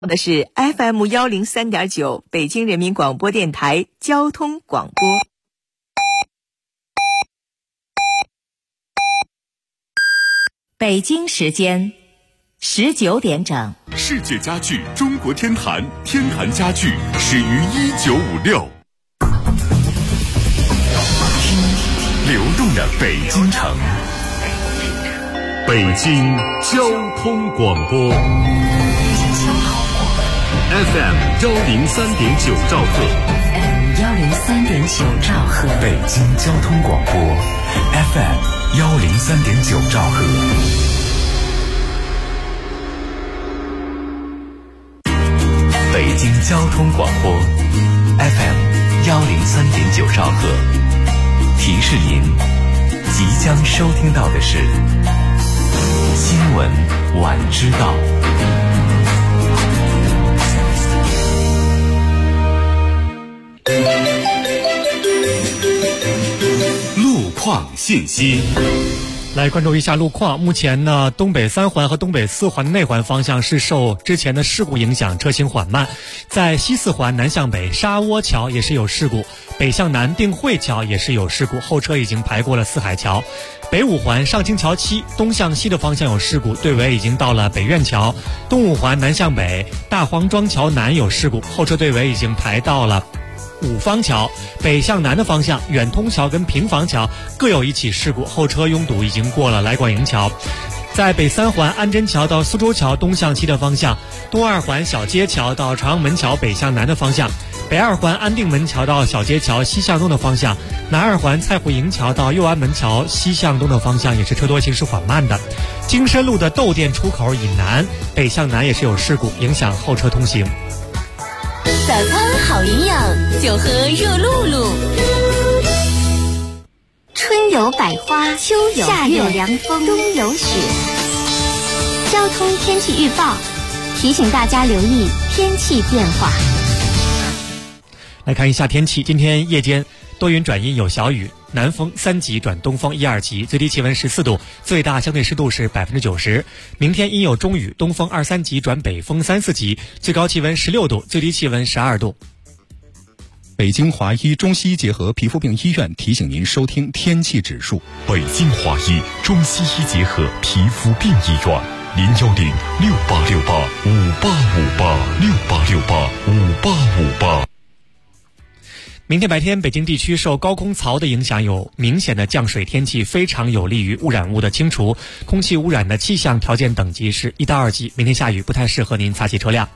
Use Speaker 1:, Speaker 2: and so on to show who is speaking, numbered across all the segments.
Speaker 1: 的是 FM103.9 北京人民广播电台交通广播。北京时间19点整。
Speaker 2: 世界家具中国天坛，天坛家具始于1956。流动的北京城，北京交通广播 FM103.9兆赫
Speaker 3: ，103.9兆赫，
Speaker 2: 北京交通广播 FM103.9兆赫。北京交通广播 FM103.9兆赫，提示您即将收听到的是新闻晚知道。路况信息。
Speaker 4: 来关注一下路况。目前呢，东北3环和东北4环的内环方向是受之前的事故影响，车行缓慢。在西4环南向北沙窝桥也是有事故，北向南定慧桥也是有事故，后车已经排过了四海桥。北5环上清桥西东向西的方向有事故，队尾已经到了北苑桥。东5环南向北大黄庄桥南有事故，后车队尾已经排到了五方桥。北向南的方向远通桥跟平房桥各有一起事故，后车拥堵已经过了来广营桥。在北3环安贞桥到苏州桥东向西的方向，东2环小街桥到朝阳门桥北向南的方向，北2环安定门桥到小街桥西向东的方向，南2环蔡湖营桥到右安门桥西向东的方向也是车多行驶缓慢的。京深路的窦店出口以南北向南也是有事故，影响后车通行。
Speaker 3: 早餐好营养，就喝热露露。春有百花，秋有夏有凉风，冬有雪。交通天气预报提醒大家留意天气变化。
Speaker 4: 来看一下天气，今天夜间多云转阴有小雨，南风3级转东风1、2级，最低气温14度，最大相对湿度是90%。明天阴有中雨，东风2、3级转北风3、4级，最高气温16度，最低气温12度。
Speaker 5: 北京华医中西医结合皮肤病医院提醒您收听天气指数。
Speaker 2: 北京华医中西医结合皮肤病医院，0106868586868685858。
Speaker 4: 明天白天，北京地区受高空槽的影响，有明显的降水天气，非常有利于污染物的清除。空气污染的气象条件等级是1到2级，明天下雨，不太适合您擦洗车辆。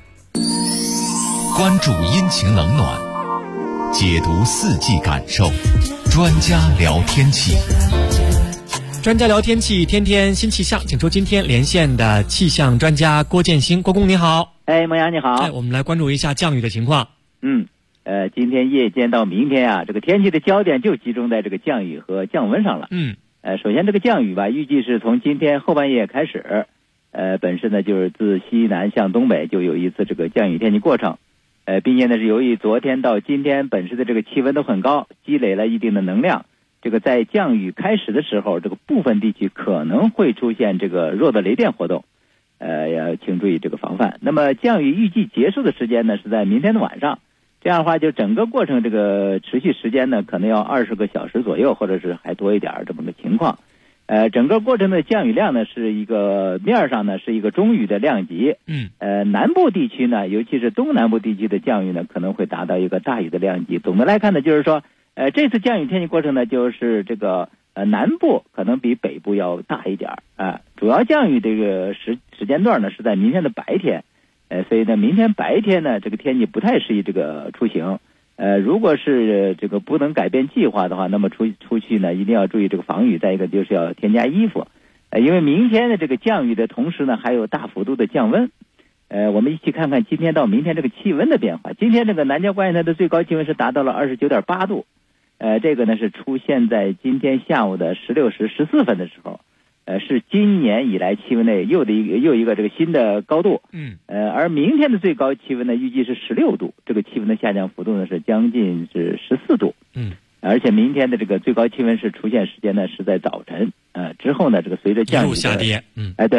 Speaker 6: 关注阴晴冷暖，解读四季感受，专家聊天气。
Speaker 4: 专家聊天气，天天新气象，请出今天连线的气象专家郭建新。郭工你好。
Speaker 7: 孟阳你好。
Speaker 4: 我们来关注一下降雨的情况。
Speaker 7: 今天夜间到明天啊，这个天气的焦点就集中在这个降雨和降温上了。首先这个降雨吧，预计是从今天后半夜开始，本身呢就是自西南向东北就有一次这个降雨天气过程，并且呢是由于昨天到今天本身的这个气温都很高，积累了一定的能量，这个在降雨开始的时候，这个部分地区可能会出现这个弱的雷电活动，要请注意这个防范。那么降雨预计结束的时间呢是在明天的晚上。这样的话，就整个过程这个持续时间呢，可能要20个小时左右，或者是还多一点这么个情况。整个过程的降雨量呢，是一个面上呢是一个中雨的量级。南部地区呢，尤其是东南部地区的降雨呢，可能会达到一个大雨的量级。总的来看呢，就是说，这次降雨天气过程呢，就是这个南部可能比北部要大一点主要降雨这个时间段呢是在明天的白天。所以呢，明天白天呢，这个天气不太适宜这个出行。如果是这个不能改变计划的话，那么出去呢，一定要注意这个防雨。再一个就是要添加衣服，因为明天的这个降雨的同时呢，还有大幅度的降温。我们一起看看今天到明天这个气温的变化。今天这个南郊关系它的最高气温是达到了29.8度，这个呢是出现在今天下午的16时14分的时候。是今年以来气温内又一个这个新的高度。而明天的最高气温呢，预计是16度，这个气温的下降幅度呢是将近是14度。而且明天的这个最高气温是出现时间呢是在早晨，之后呢这个随着降雨
Speaker 4: 一路下跌。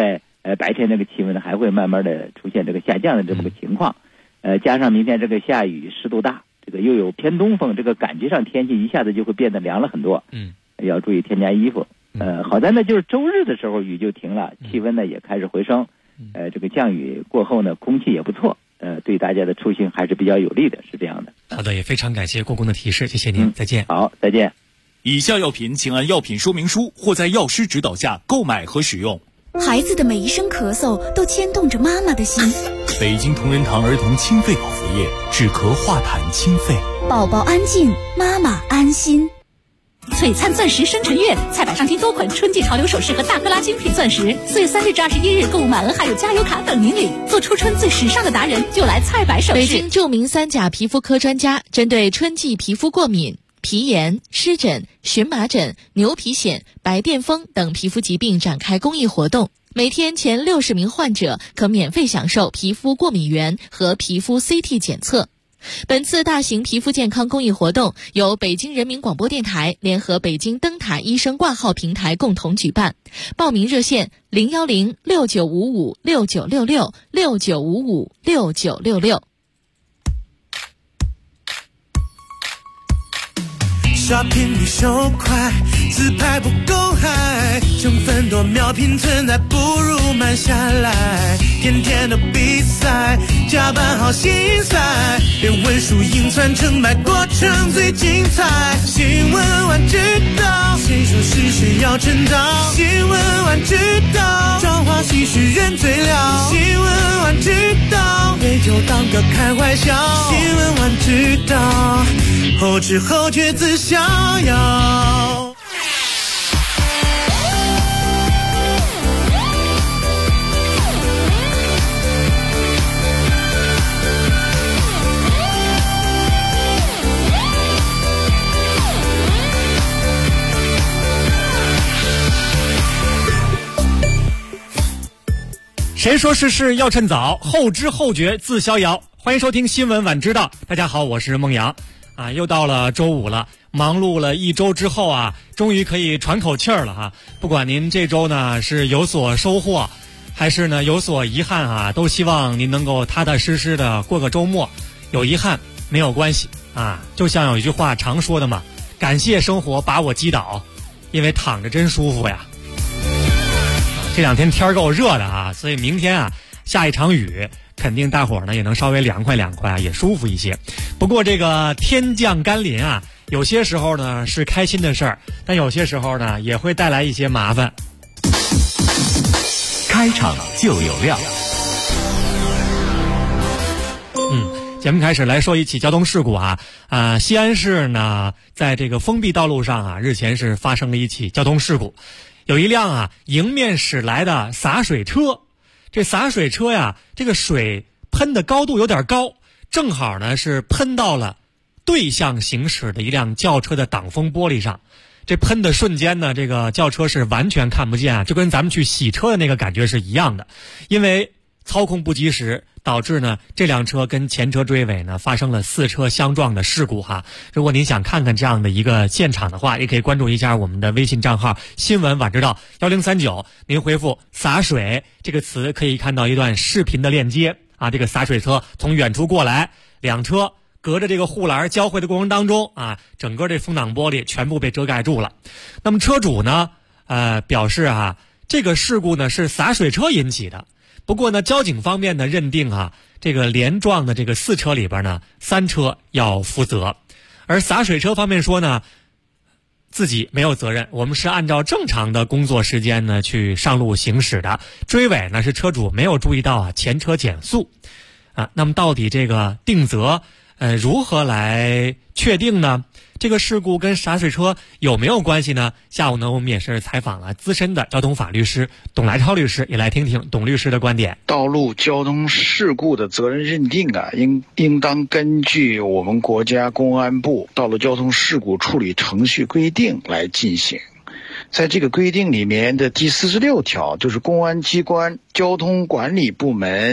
Speaker 7: 白天这个气温呢还会慢慢的出现这个下降的这么个情况。加上明天这个下雨湿度大，这个又有偏东风，这个感觉上天气一下子就会变得凉了很多。要注意添加衣服。好在呢就是周日的时候雨就停了，气温呢也开始回升。这个降雨过后呢，空气也不错，对大家的出行还是比较有利的，是这样的。
Speaker 4: 好的，也非常感谢郭工的提示，谢谢您，再见。
Speaker 7: 好，再见。
Speaker 8: 以下药品请按药品说明书或在药师指导下购买和使用。
Speaker 9: 孩子的每一声咳嗽都牵动着妈妈的心。
Speaker 8: 北京同仁堂儿童清肺口服液，止咳化痰清肺。
Speaker 9: 宝宝安静，妈妈安心。
Speaker 10: 璀璨钻石生辰月，菜百上听多款春季潮流首饰和大克拉精品钻石，4月3日至21日购物满额还有加油卡等您领。做初春最时尚的达人，就来菜百首饰。
Speaker 11: 北京著名3甲皮肤科专家针对春季皮肤过敏、皮炎、湿疹、荨麻疹、牛皮癣、白癜风等皮肤疾病展开公益活动，每天前60名患者可免费享受皮肤过敏原和皮肤 CT 检测。本次大型皮肤健康公益活动由北京人民广播电台联合北京灯塔医生挂号平台共同举办，报名热线0106955696669556966。
Speaker 12: 刷屏率手快，自拍不够嗨，成分多秒拼存在，不如慢下来。天天的比赛，加班好心塞，连文书硬传成败，过程最精彩。新闻晚知道，谁说是谁要称道？新闻晚知道，朝花夕拾人最了。新闻晚知道，杯酒当歌开怀笑。新闻晚知道，后知后觉自逍遥。
Speaker 4: 谁说事事要趁早，后知后觉自逍遥。欢迎收听新闻晚知道，大家好，我是孟阳。又到了周五了，忙碌了一周之后啊，终于可以喘口气儿了哈。不管您这周呢是有所收获，还是呢有所遗憾啊，都希望您能够踏踏实实的过个周末。有遗憾没有关系啊，就像有一句话常说的嘛，感谢生活把我击倒，因为躺着真舒服呀。这两天天够热的啊，所以明天啊下一场雨，肯定大伙儿呢也能稍微凉快凉快啊，也舒服一些。不过这个天降甘霖啊，有些时候呢是开心的事儿，但有些时候呢也会带来一些麻烦。
Speaker 2: 开场就有料。
Speaker 4: 节目开始来说一起交通事故啊，西安市呢在这个封闭道路上啊，日前是发生了一起交通事故，有一辆啊迎面驶来的洒水车。这洒水车呀，这个水喷的高度有点高，正好呢是喷到了对向行驶的一辆轿车的挡风玻璃上。这喷的瞬间呢，这个轿车是完全看不见啊，就跟咱们去洗车的那个感觉是一样的。因为操控不及时，导致呢这辆车跟前车追尾呢发生了4车相撞的事故哈。如果您想看看这样的一个现场的话，也可以关注一下我们的微信账号新闻晚知道1039，您回复洒水这个词，可以看到一段视频的链接啊。这个洒水车从远处过来，两车隔着这个护栏交汇的过程当中啊，整个这风挡玻璃全部被遮盖住了。那么车主呢表示啊，这个事故呢是洒水车引起的。不过呢，交警方面呢认定啊，这个连撞的这个4车里边呢，3车要负责，而洒水车方面说呢，自己没有责任，我们是按照正常的工作时间呢去上路行驶的，追尾呢是车主没有注意到啊前车减速啊。那么到底这个定责如何来确定呢？这个事故跟洒水车有没有关系呢？下午呢，我们也是采访了资深的交通法律师董来超律师，也来听听董律师的观点。
Speaker 13: 道路交通事故的责任认定啊，应当根据我们国家公安部道路交通事故处理程序规定来进行。在这个规定里面的第46条，就是公安机关交通管理部门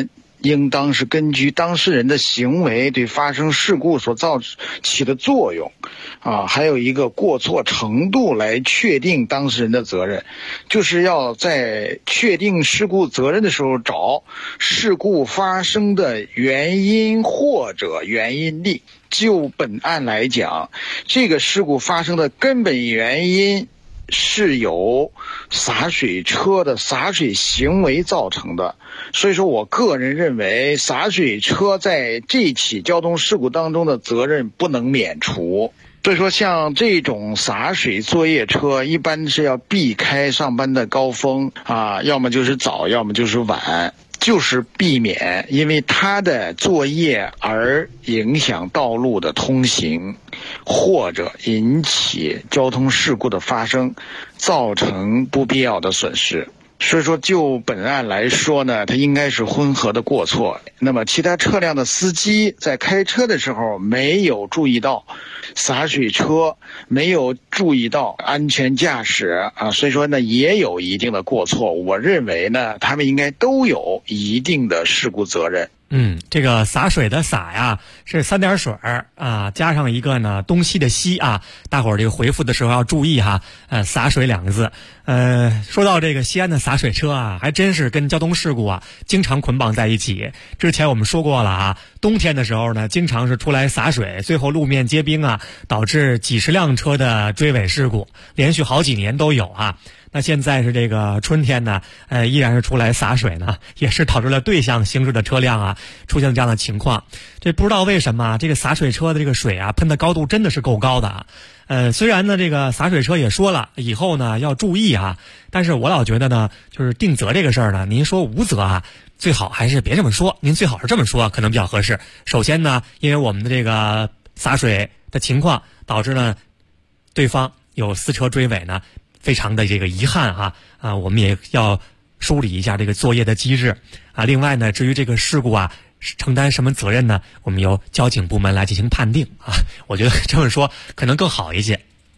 Speaker 13: 应当是根据当事人的行为对发生事故所起的作用还有一个过错程度来确定当事人的责任，就是要在确定事故责任的时候找事故发生的原因或者原因力。就本案来讲，这个事故发生的根本原因是由洒水车的洒水行为造成的，所以说我个人认为洒水车在这起交通事故当中的责任不能免除。所以说像这种洒水作业车一般是要避开上班的高峰要么就是早要么就是晚，就是避免因为它的作业而影响道路的通行，或者引起交通事故的发生，造成不必要的损失。所以说就本案来说呢，它应该是混合的过错。那么其他车辆的司机在开车的时候没有注意到洒水车，没有注意到安全驾驶所以说呢也有一定的过错。我认为呢他们应该都有一定的事故责任。
Speaker 4: 这个洒水的洒呀是3点水加上一个呢东西的西大伙儿这个回复的时候要注意洒水2个字。说到这个西安的洒水车还真是跟交通事故经常捆绑在一起。之前我们说过了冬天的时候呢经常是出来洒水，最后路面结冰导致几十辆车的追尾事故，连续好几年都有那现在是这个春天呢依然是出来洒水呢，也是导致了对向行驶的车辆出现了这样的情况。这不知道为什么这个洒水车的这个水喷的高度真的是够高的虽然呢这个洒水车也说了以后呢要注意但是我老觉得呢就是定责这个事儿呢，您说无责最好还是别这么说，您最好是这么说可能比较合适。首先呢因为我们的这个洒水的情况导致呢对方有4车追尾呢，非常的这个遗憾我们也要梳理一下这个作业的机制另外呢至于这个事故承担什么责任呢，我们由交警部门来进行判定我觉得这么说可能更好一些。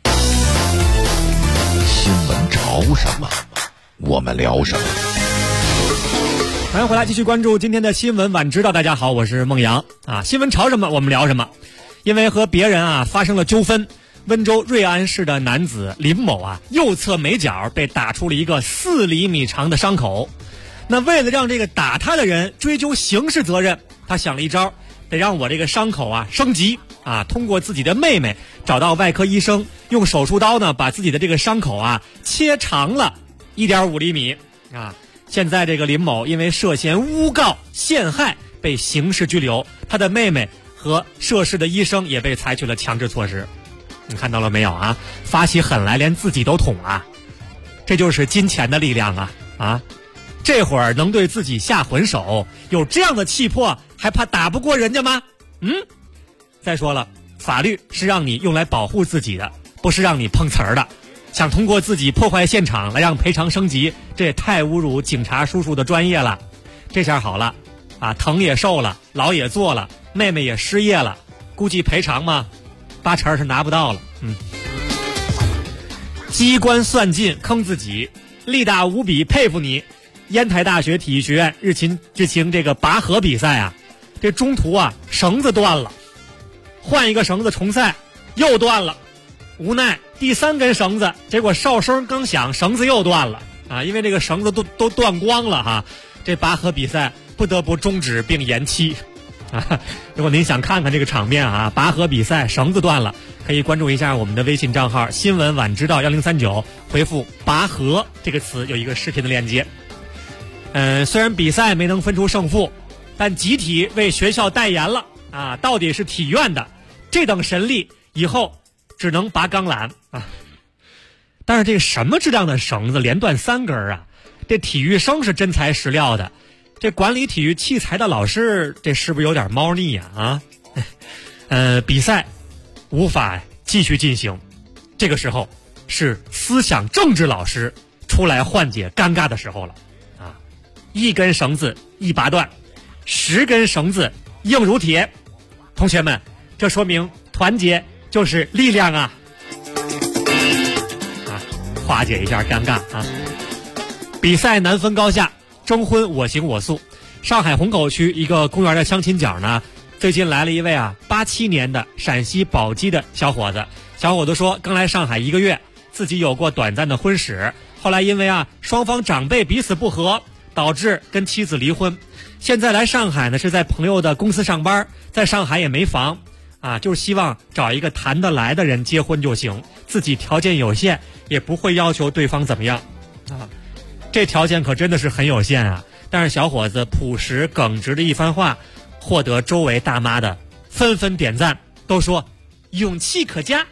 Speaker 6: 新闻潮什么我们聊什么。
Speaker 4: 欢迎回来继续关注今天的新闻晚知道。大家好，我是孟阳新闻潮什么我们聊什么。因为和别人发生了纠纷，温州瑞安市的男子林某右侧眉角被打出了一个4厘米长的伤口。那为了让这个打他的人追究刑事责任，他想了一招，得让我这个伤口升级通过自己的妹妹找到外科医生，用手术刀呢把自己的这个伤口切长了 1.5厘米现在这个林某因为涉嫌诬告陷害被刑事拘留，他的妹妹和涉事的医生也被采取了强制措施。你看到了没有发起狠来连自己都捅这就是金钱的力量这会儿能对自己下狠手，有这样的气魄还怕打不过人家吗？再说了，法律是让你用来保护自己的，不是让你碰瓷儿的。想通过自己破坏现场来让赔偿升级，这也太侮辱警察叔叔的专业了。这下好了疼也受了，牢也坐了，妹妹也失业了，估计赔偿嘛8成是拿不到了。机关算尽坑自己，力大无比，佩服你。烟台大学体育学院日前举行这个拔河比赛这中途绳子断了，换一个绳子重赛又断了，无奈第3根绳子，结果哨声刚响，绳子又断了因为这个绳子都断光了这拔河比赛不得不终止并延期如果您想看看这个场面拔河比赛绳子断了，可以关注一下我们的微信账号新闻晚知道1039，回复拔河这个词，有一个视频的链接。虽然比赛没能分出胜负，但集体为学校代言了到底是体院的，这等神力以后只能拔钢缆但是这个什么质量的绳子连断3根这体育生是真材实料的，这管理体育器材的老师这是不是有点猫腻比赛无法继续进行，这个时候是思想政治老师出来缓解尴尬的时候了1根绳子一拔断，10根绳子硬如铁。同学们，这说明团结就是力量化解一下尴尬比赛难分高下，征婚我行我素。 上海虹口区一个公园的相亲角呢，最近来了一位87年的陕西宝鸡的小伙子。小伙子说，刚来上海1个月，自己有过短暂的婚史，后来因为双方长辈彼此不和，导致跟妻子离婚。现在来上海呢，是在朋友的公司上班，在上海也没房就是希望找一个谈得来的人结婚就行，自己条件有限，也不会要求对方怎么样这条件可真的是很有限但是小伙子朴实耿直的一番话，获得周围大妈的纷纷点赞，都说勇气可嘉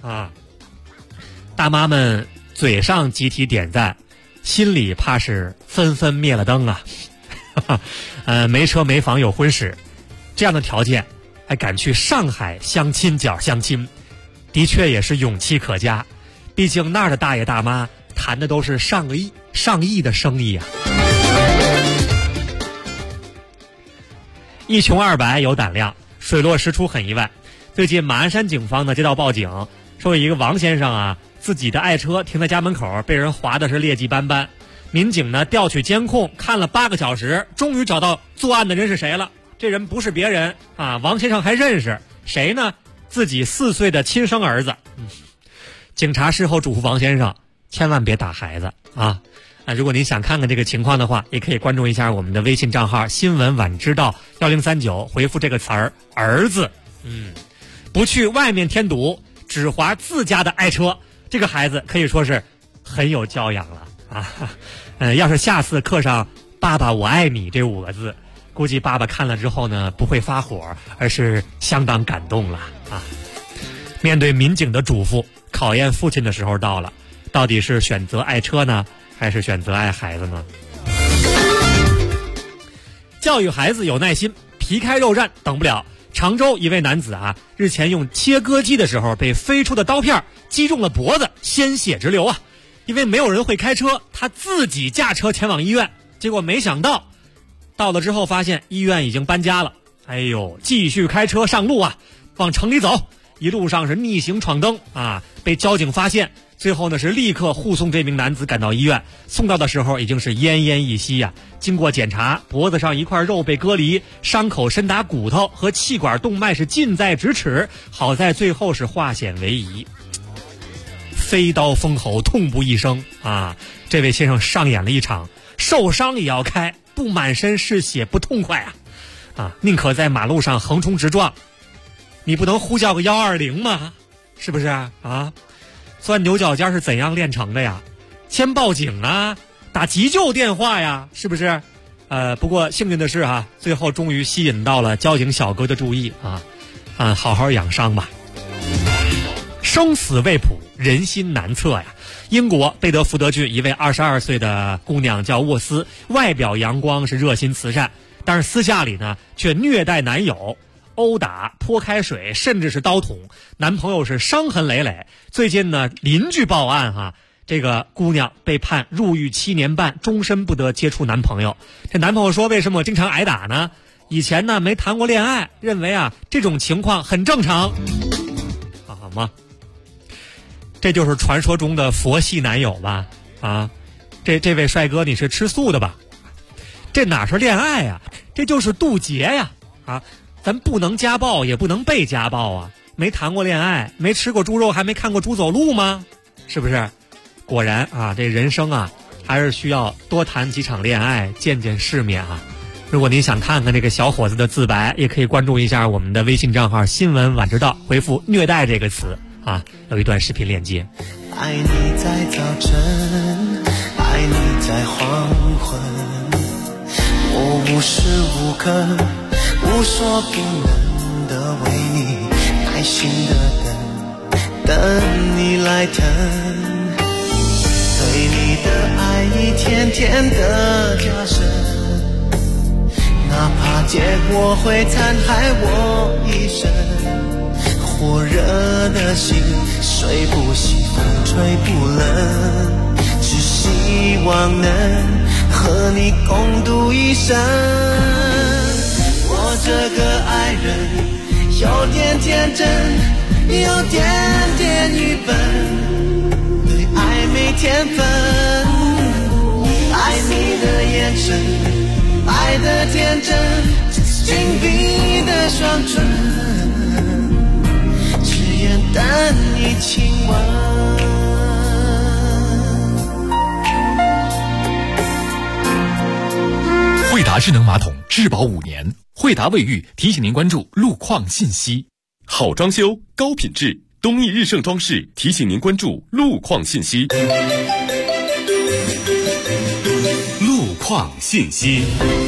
Speaker 4: 大妈们嘴上集体点赞，心里怕是纷纷灭了灯没车没房有婚史，这样的条件还敢去上海相亲角相亲，的确也是勇气可嘉。毕竟那儿的大爷大妈谈的都是上亿的生意一穷二白有胆量，水落石出很意外。最近马鞍山警方呢接到报警，说有一个王先生自己的爱车停在家门口，被人划的是劣迹斑斑。民警呢调取监控看了8个小时，终于找到作案的人是谁了。这人不是别人王先生还认识谁呢？自己4岁的亲生儿子。警察事后嘱咐王先生千万别打孩子如果您想看看这个情况的话，也可以关注一下我们的微信账号新闻晚知道1039，回复这个词儿儿子。不去外面添堵，只划自家的爱车，这个孩子可以说是很有教养了要是下次刻上爸爸我爱你这5个字，估计爸爸看了之后呢不会发火，而是相当感动了面对民警的嘱咐，考验父亲的时候到了，到底是选择爱车呢，还是选择爱孩子呢？教育孩子有耐心，皮开肉绽等不了。常州一位男子日前用切割机的时候被飞出的刀片击中了脖子，鲜血直流因为没有人会开车，他自己驾车前往医院，结果没想到到了之后发现医院已经搬家了。继续开车上路往城里走，一路上是逆行闯灯被交警发现，最后呢是立刻护送这名男子赶到医院，送到的时候已经是奄奄一息经过检查，脖子上一块肉被割离，伤口深达骨头，和气管动脉是近在咫尺，好在最后是化险为夷。飞刀封喉，痛不欲生这位先生上演了一场受伤也要开，不满身是血不痛快宁可在马路上横冲直撞，你不能呼叫个120吗？是不是钻牛角尖是怎样炼成的呀？先报警打急救电话是不是？不过幸运的是最后终于吸引到了交警小哥的注意好好养伤吧。生死未卜，人心难测英国贝德福德郡一位22岁的姑娘叫沃斯，外表阳光是热心慈善，但是私下里呢却虐待男友，殴打、泼开水，甚至是刀捅，男朋友是伤痕累累。最近呢邻居报案这个姑娘被判入狱7年半，终身不得接触男朋友。这男朋友说，为什么我经常挨打呢？以前呢没谈过恋爱，认为这种情况很正常。好吗？这就是传说中的佛系男友吧？这位帅哥你是吃素的吧？这哪是恋爱这就是渡劫咱不能家暴也不能被家暴没谈过恋爱，没吃过猪肉，还没看过猪走路吗？是不是？果然这人生还是需要多谈几场恋爱，见见世面如果您想看看这个小伙子的自白，也可以关注一下我们的微信账号新闻晚知道，回复虐待这个词有一段视频链接。
Speaker 12: 爱你在早晨，爱你在黄昏，我无时无刻无所不能的为你耐心的等你来疼，对你的爱一天天的加深，哪怕结果会残害我一生，火热的心睡不醒，风吹不冷，只希望能和你共度一生。我这个爱人有点天真，有点点愚笨，对爱没天分，爱你的眼神，爱爱的天真，紧闭的双唇，只愿带你亲吻。
Speaker 8: 惠达智能马桶质保5年，惠达卫浴提醒您关注路况信息。
Speaker 14: 好装修，高品质，东义日盛装饰提醒您关注路况信息。路况信息。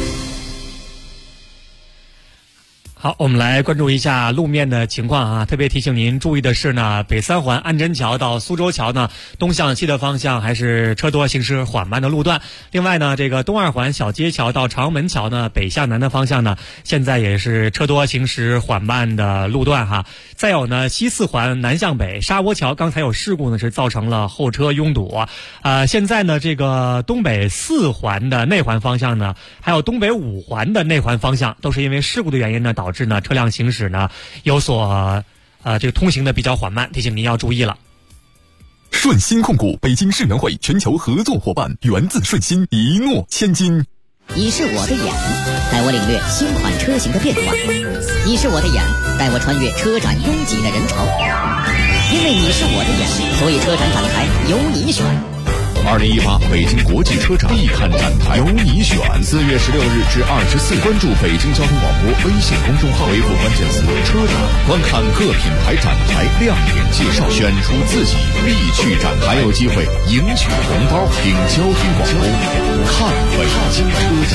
Speaker 4: 好，我们来关注一下路面的情况啊。特别提醒您注意的是呢，北三环安贞桥到苏州桥呢，东向西的方向还是车多行驶缓慢的路段。另外呢，这个东二环小街桥到长门桥呢，北向南的方向呢，现在也是车多行驶缓慢的路段哈。再有呢，西四环南向北沙窝桥刚才有事故呢，是造成了后车拥堵。现在呢，这个东北4环的内环方向呢，还有东北5环的内环方向，都是因为事故的原因呢，导致呢车辆行驶呢有所这个通行的比较缓慢，提醒您要注意了。
Speaker 14: 顺鑫控股北京世园会全球合作伙伴，源自顺鑫，一诺千金。
Speaker 15: 你是我的眼，带我领略新款车型的变化；你是我的眼，带我穿越车展拥挤的人潮。因为你是我的眼，所以车展展台由你选。
Speaker 6: 2018北京国际车展必看展台，由你选。4月16日至24日，关注北京交通广播微信公众号，回复关键词“车展”，观看各品牌展台亮点介绍，选出自己必去展台，还有机会赢取红包。听交通广播，看北京车展。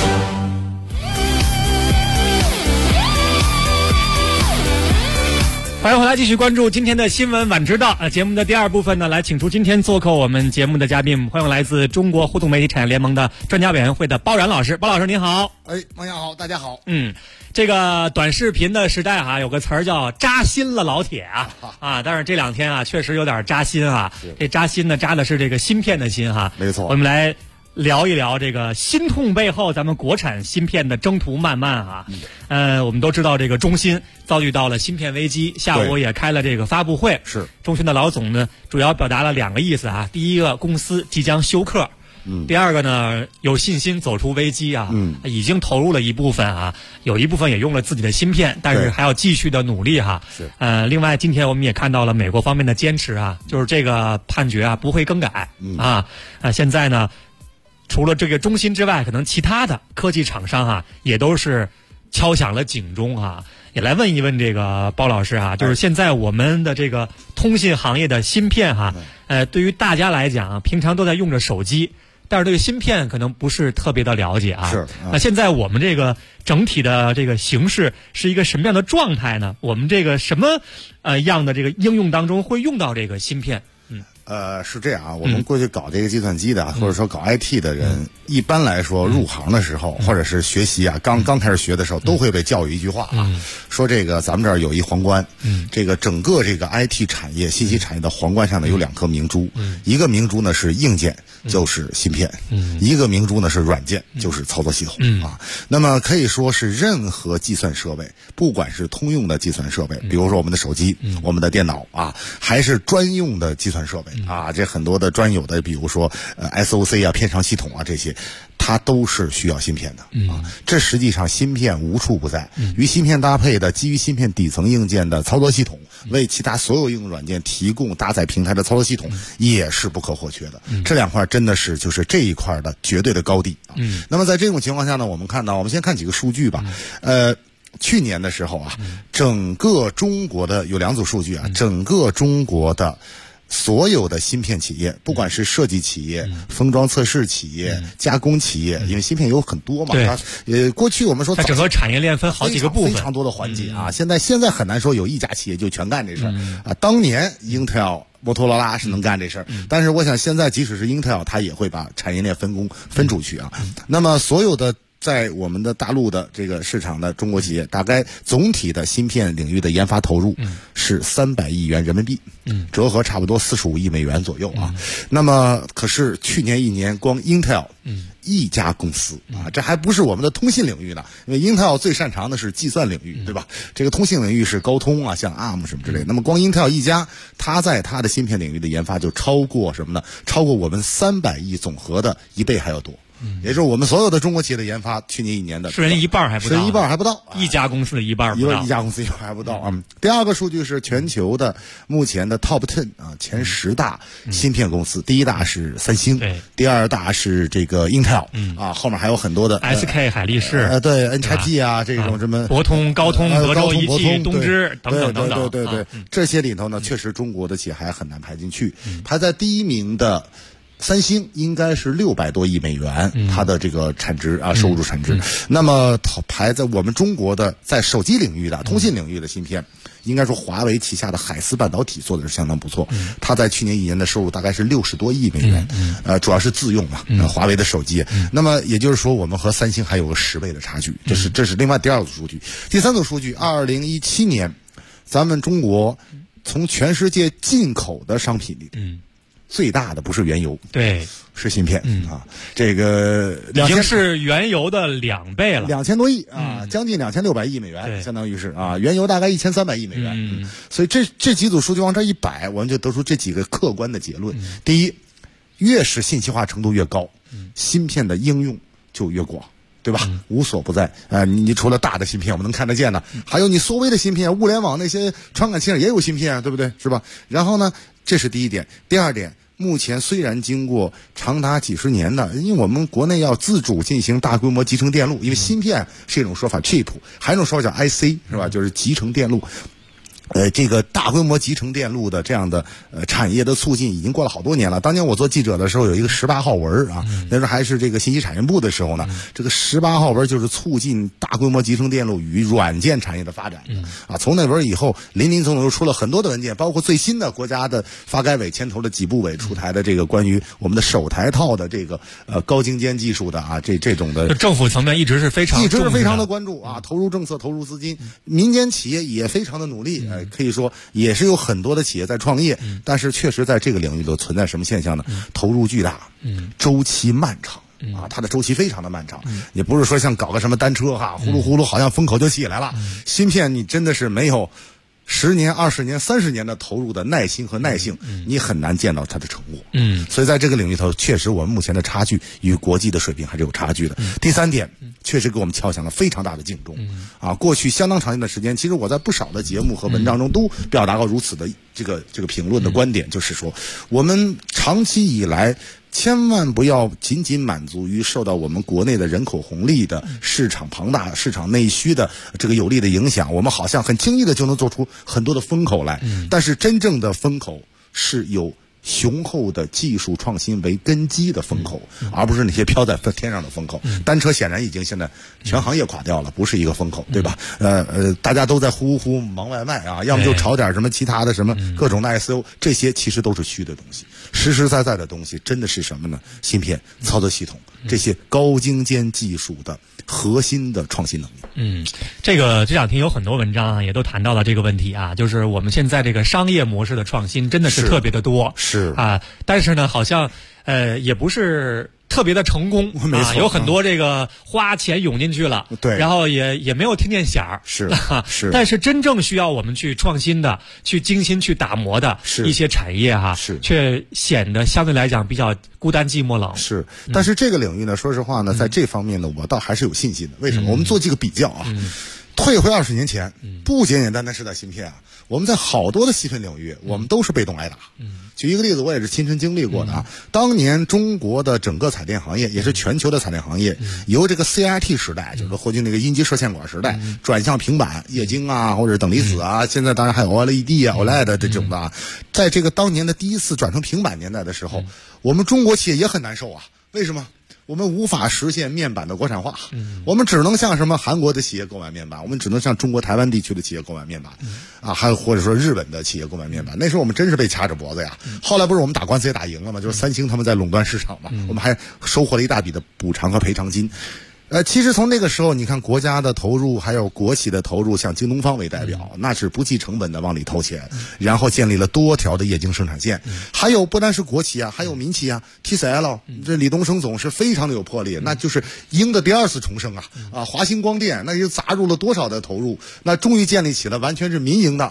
Speaker 4: 欢迎回来，继续关注今天的新闻晚知道。节目的第2部分呢，来请出今天做客我们节目的嘉宾，欢迎来自中国互动媒体产业联盟的专家委员会的包然老师。包老师您好。
Speaker 16: 孟阳好，大家好。
Speaker 4: 这个短视频的时代有个词儿叫扎心了老铁但是这2天确实有点扎心这扎心呢，扎的是这个芯片的心
Speaker 16: 没错。
Speaker 4: 我们来聊一聊这个心痛背后咱们国产芯片的征途漫漫我们都知道这个中芯遭遇到了芯片危机，下午也开了这个发布会。
Speaker 16: 是
Speaker 4: 中芯的老总呢，主要表达了2个意思第一个，公司即将休克。第二个呢，有信心走出危机已经投入了一部分有一部分也用了自己的芯片，但是还要继续的努力
Speaker 16: 是
Speaker 4: 另外今天我们也看到了美国方面的坚持就是这个判决不会更改现在呢，除了这个中芯之外，可能其他的科技厂商也都是敲响了警钟也来问一问这个包老师就是现在我们的这个通信行业的芯片对于大家来讲平常都在用着手机，但是对芯片可能不是特别的了解那现在我们这个整体的这个形势是一个什么样的状态呢？我们这个什么样的这个应用当中会用到这个芯片？
Speaker 16: 是这样我们过去搞这个计算机的或者说搞 IT 的人，一般来说入行的时候或者是学习刚开始学的时候，都会被教育一句话说这个咱们这儿有一皇冠，这个整个这个 IT 产业信息产业的皇冠上呢有2颗明珠，一个明珠呢是硬件，就是芯片，一个明珠呢是软件，就是操作系统那么可以说是任何计算设备，不管是通用的计算设备，比如说我们的手机，我们的电脑还是专用的计算设备这很多的专有的，比如说SOC 片场系统这些，它都是需要芯片的这实际上芯片无处不在，与芯片搭配的基于芯片底层硬件的操作系统，为其他所有应用软件提供搭载平台的操作系统也是不可或缺的这2块真的是就是这一块的绝对的高地那么在这种情况下呢，我们先看几个数据吧去年的时候整个中国的有2组数据整个中国的所有的芯片企业，不管是设计企业、封装测试企业、加工企业，因为芯片有很多嘛，过去我们说
Speaker 4: 整个产业链分好几个部分，
Speaker 16: 非常多的环节现在很难说有一家企业就全干这事当年 Intel摩托罗拉是能干这事但是我想现在即使是 Intel， 它也会把产业链分出去那么所有的在我们的大陆的这个市场的中国企业，大概总体的芯片领域的研发投入是300亿元人民币折合差不多45亿美元左右那么可是去年1年光 Intel一家公司这还不是我们的通信领域呢，因为 Intel 最擅长的是计算领域对吧？这个通信领域是高通像 ARM 什么之类的那么光 Intel 一家，它在它的芯片领域的研发就超过什么呢？超过我们300亿总和的1倍还要多也就是我们所有的中国企业的研发，去年1年的
Speaker 4: 是人一半还不到，
Speaker 16: 是一半还不到，
Speaker 4: 一家公司的一半不到，
Speaker 16: 一家公司一半还不到啊。第二个数据是全球的目前的 Top 10啊，前10大芯片公司，第一大是三星，第二大是这个 Intel，啊，后面还有很多的
Speaker 4: SK 海力士，
Speaker 16: 对 NXP 啊，这种什么
Speaker 4: 博通、高通、德州仪器、东芝等等等等，
Speaker 16: 对，这些里头呢，确实中国的企业还很难排进去，排在第1名的。三星应该是600多亿美元，它的这个产值啊，收入产值。那么排在我们中国的在手机领域的、通信领域的芯片，应该说华为旗下的海思半导体做的是相当不错。它在去年1年的收入大概是60多亿美元，主要是自用嘛，华为的手机。那么也就是说，我们和三星还有个10倍的差距，这是另外第2组数据。第3组数据，2017年，咱们中国从全世界进口的商品里，最大的不是原油，
Speaker 4: 对，
Speaker 16: 是芯片啊。这个
Speaker 4: 已经是原油的2倍了
Speaker 16: ，2000多亿啊，将近2600亿美元，相当于是啊，原油大概1300亿美元。所以这几组数据往这一摆，我们就得出这几个客观的结论。第一，越是信息化程度越高，芯片的应用就越广。对吧？无所不在你除了大的芯片我们能看得见的，还有你所谓的芯片，物联网那些传感器上也有芯片，对不对？是吧？然后呢，这是第一点。第二点，目前虽然经过长达几十年的，因为我们国内要自主进行大规模集成电路，因为芯片是一种说法 ，chip， 还有一种说法叫 IC， 是吧？就是集成电路。这个大规模集成电路的这样的产业的促进已经过了好多年了。当年我做记者的时候有一个18号文啊，那时候还是这个信息产业部的时候呢，这个18号文就是促进大规模集成电路与软件产业的发展啊。从那文以后，林林总总又出了很多的文件，包括最新的国家的发改委牵头的几部委出台的这个关于我们的首台套的这个高精尖技术的啊这种的，
Speaker 4: 政府层面一直是非常
Speaker 16: 的关注啊，投入政策，投入资金，民间企业也非常的努力。可以说也是有很多的企业在创业，但是确实在这个领域都存在什么现象呢？投入巨大，周期漫长啊，它的周期非常的漫长，也不是说像搞个什么单车哈，呼噜呼噜好像风口就起来了。芯片你真的是没有10年、20年、30年的投入的耐心和耐性，你很难见到它的成果。所以在这个领域头，确实我们目前的差距与国际的水平还是有差距的。第3点，确实给我们敲响了非常大的警钟啊！过去相当长一段时间，其实我在不少的节目和文章中都表达过如此的这个评论的观点，就是说，我们长期以来千万不要仅仅满足于受到我们国内的人口红利的市场庞大、市场内需的这个有利的影响，我们好像很轻易的就能做出很多的风口来。但是真正的风口是有雄厚的技术创新为根基的风口，而不是那些飘在天上的风口。单车显然已经现在全行业垮掉了，不是一个风口，对吧？大家都在呼往外卖啊，要么就炒点什么其他的什么各种的 ICO， 这些其实都是虚的东西。实实在在的东西真的是什么呢？芯片、操作系统这些高精尖技术的核心的创新能力。
Speaker 4: 这两天有很多文章也都谈到了这个问题啊，就是我们现在这个商业模式的创新真的是特别的多，
Speaker 16: 是
Speaker 4: 啊，但是呢，好像也不是特别的成功，
Speaker 16: 没错，
Speaker 4: 有很多这个花钱涌进去了，
Speaker 16: 对，
Speaker 4: 然后也没有听见响儿，
Speaker 16: 是，
Speaker 4: 但是真正需要我们去创新的、去精心去打磨的一些产业哈，却显得相对来讲比较孤单寂寞冷。
Speaker 16: 是，但是这个领域呢，说实话呢，在这方面呢，我倒还是有信心的。为什么？我们做这个比较啊，退回20年前，不简简单单是在芯片啊，我们在好多的细分领域，我们都是被动挨打。举一个例子，我也是亲身经历过的啊。当年中国的整个彩电行业，也是全球的彩电行业，由这个 CRT 时代，就是过去那个阴极射线管时代，转向平板、液晶啊，或者等离子啊，现在当然还有 OLED 啊、OLED 这种的啊。在这个当年的第一次转成平板年代的时候，我们中国企业也很难受啊。为什么？我们无法实现面板的国产化，我们只能向什么韩国的企业购买面板，我们只能向中国台湾地区的企业购买面板，啊，还有或者说日本的企业购买面板。那时候我们真是被掐着脖子呀。后来不是我们打官司也打赢了吗？就是三星他们在垄断市场嘛，我们还收获了一大笔的补偿和赔偿金。其实从那个时候，你看国家的投入，还有国企的投入，像京东方为代表，那是不计成本的往里投钱，然后建立了多条的液晶生产线。还有不单是国企啊，还有民企啊 ，TCL， 这李东生总是非常的有魄力，那就是鹰的第2次重生啊！华星光电那又砸入了多少的投入，那终于建立起了完全是民营的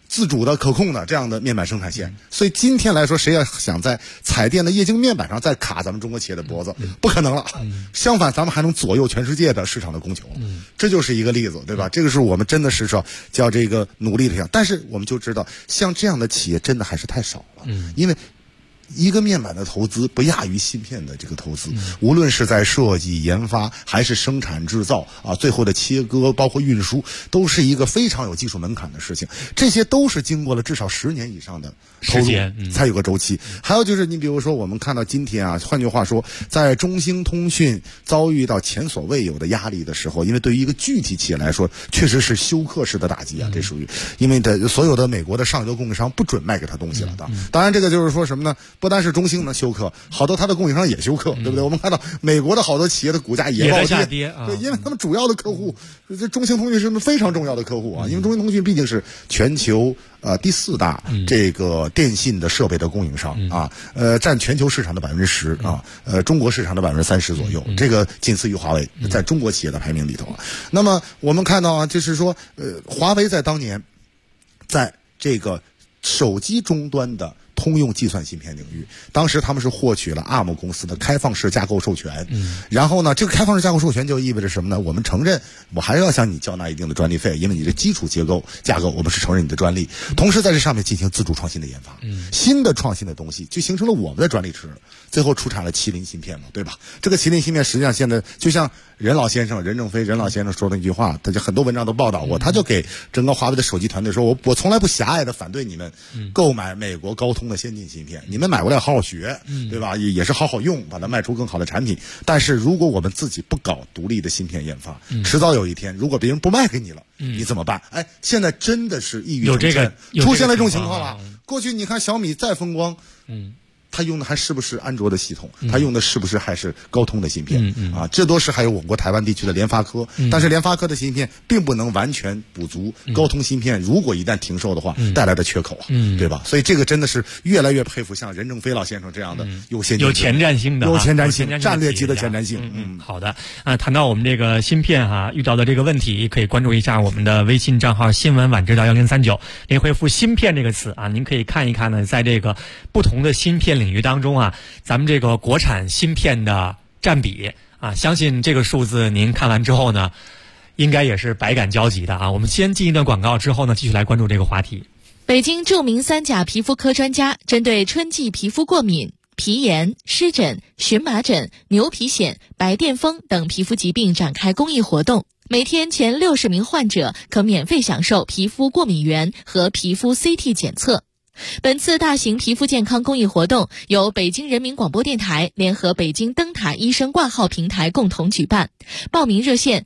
Speaker 16: 自主的、可控的这样的面板生产线。所以今天来说，谁要想在彩电的液晶面板上再卡咱们中国企业的脖子，不可能了。相反，咱们还能左右全世界的市场的供求。这就是一个例子，对吧？这个是我们真的是说叫这个努力的项，但是我们就知道，像这样的企业真的还是太少了。因为一个面板的投资不亚于芯片的这个投资，无论是在设计研发还是生产制造啊，最后的切割包括运输，都是一个非常有技术门槛的事情。这些都是经过了至少10年以上的投入才有个周期。还有就是你比如说我们看到今天啊，换句话说，在中兴通讯遭遇到前所未有的压力的时候，因为对于一个具体企业来说，确实是休克式的打击啊，这属于因为所有的美国的上游供应商不准卖给他东西了的。当然这个就是说什么呢？不单是中兴呢休克，好多它的供应商也休克，对不对？我们看到美国的好多企业的股价也暴跌，对，因为他们主要的客户，这中兴通讯是非常重要的客户啊，因为中兴通讯毕竟是全球第4大这个电信的设备的供应商啊，占全球市场的10%啊，中国市场的30%左右，这个仅次于华为，在中国企业的排名里头啊。那么我们看到啊，就是说华为在当年在这个手机终端的通用计算芯片领域，当时他们是获取了 ARM 公司的开放式架构授权，然后呢，这个开放式架构授权就意味着什么呢？我们承认我还要向你交纳一定的专利费，因为你的基础架构我们是承认你的专利，同时在这上面进行自主创新的研发，新的创新的东西就形成了我们的专利池，最后出产了麒麟芯片嘛，对吧？这个麒麟芯片实际上现在就像任正非老先生说的那句话，他就很多文章都报道过，他就给整个华为的手机团队说，我从来不狭隘的反对你们购买美国高通的先进芯片，你们买过来好好学，对吧？也是好好用，把它卖出更好的产品。但是如果我们自己不搞独立的芯片研发，迟早有一天，如果别人不卖给你了，你怎么办？哎，现在真的是一语成谶，出现了这种情况了。过去你看小米再风光，他用的还是不是安卓的系统？他用的是不是还是高通的芯片？啊，这都是还有我国台湾地区的联发科，但是联发科的芯片并不能完全补足高通芯片如果一旦停售的话带来的缺口啊，对吧？所以这个真的是越来越佩服像任正非老先生这样的有前瞻性、战略级的前瞻性。
Speaker 4: 好的谈到我们这个芯片遇到的这个问题，可以关注一下我们的微信账号新闻晚知道1039，您回复芯片这个词啊，您可以看一看呢，在这个不同的芯片领域当中啊，咱们这个国产芯片的占比啊，相信这个数字您看完之后呢，应该也是百感交集的啊。我们先进一段广告之后呢，继续来关注这个话题。
Speaker 11: 北京著名3甲皮肤科专家针对春季皮肤过敏、皮炎、湿疹、荨麻疹、牛皮癣、白癜风等皮肤疾病展开公益活动，每天前60名患者可免费享受皮肤过敏原和皮肤 CT 检测。本次大型皮肤健康公益活动由北京人民广播电台联合北京灯塔医生挂号平台共同举办，报名热线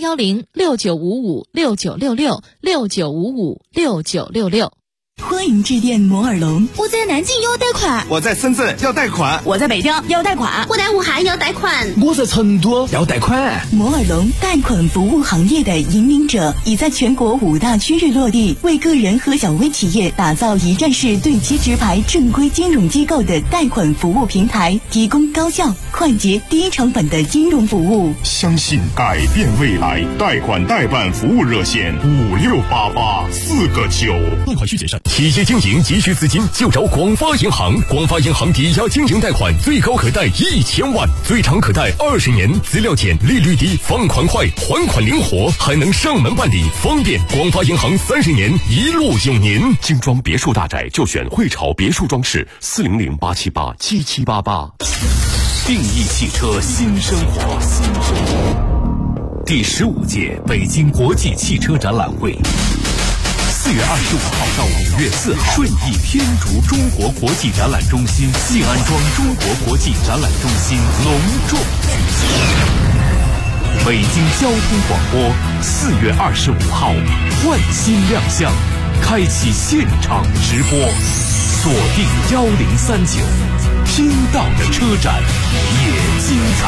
Speaker 11: 0106955696669556966。
Speaker 9: 欢迎致电摩尔龙，我在南京要贷款，
Speaker 17: 我在深圳要贷款，
Speaker 9: 我在北京要贷款，
Speaker 18: 我在武汉要贷款，
Speaker 17: 我在成都要贷款。
Speaker 9: 摩尔龙贷款服务行业的引领者，已在全国5大区域落地，为个人和小微企业打造一站式对接直排正规金融机构的贷款服务平台，提供高效、快捷、低成本的金融服务。
Speaker 19: 相信改变未来，贷款代办服务热线5688-4个9。
Speaker 14: 贷款需谨慎。企业经营急需资金，就找广发银行。广发银行抵押经营贷款最高可贷1000万，最长可贷20年，资料简，利率低，放款快，还款灵活，还能上门办理，方便。广发银行30年一路有您。
Speaker 2: 精装别墅大宅就选汇潮别墅装饰，400-878-7788。定义汽车新生活。第15届北京国际汽车展览会，4月25号到5月4号，顺义天竺中国国际展览中心、信安庄中国国际展览中心隆重举行。北京交通广播4月25号换新亮相，开启现场直播，锁定1039，听到的车展也精彩。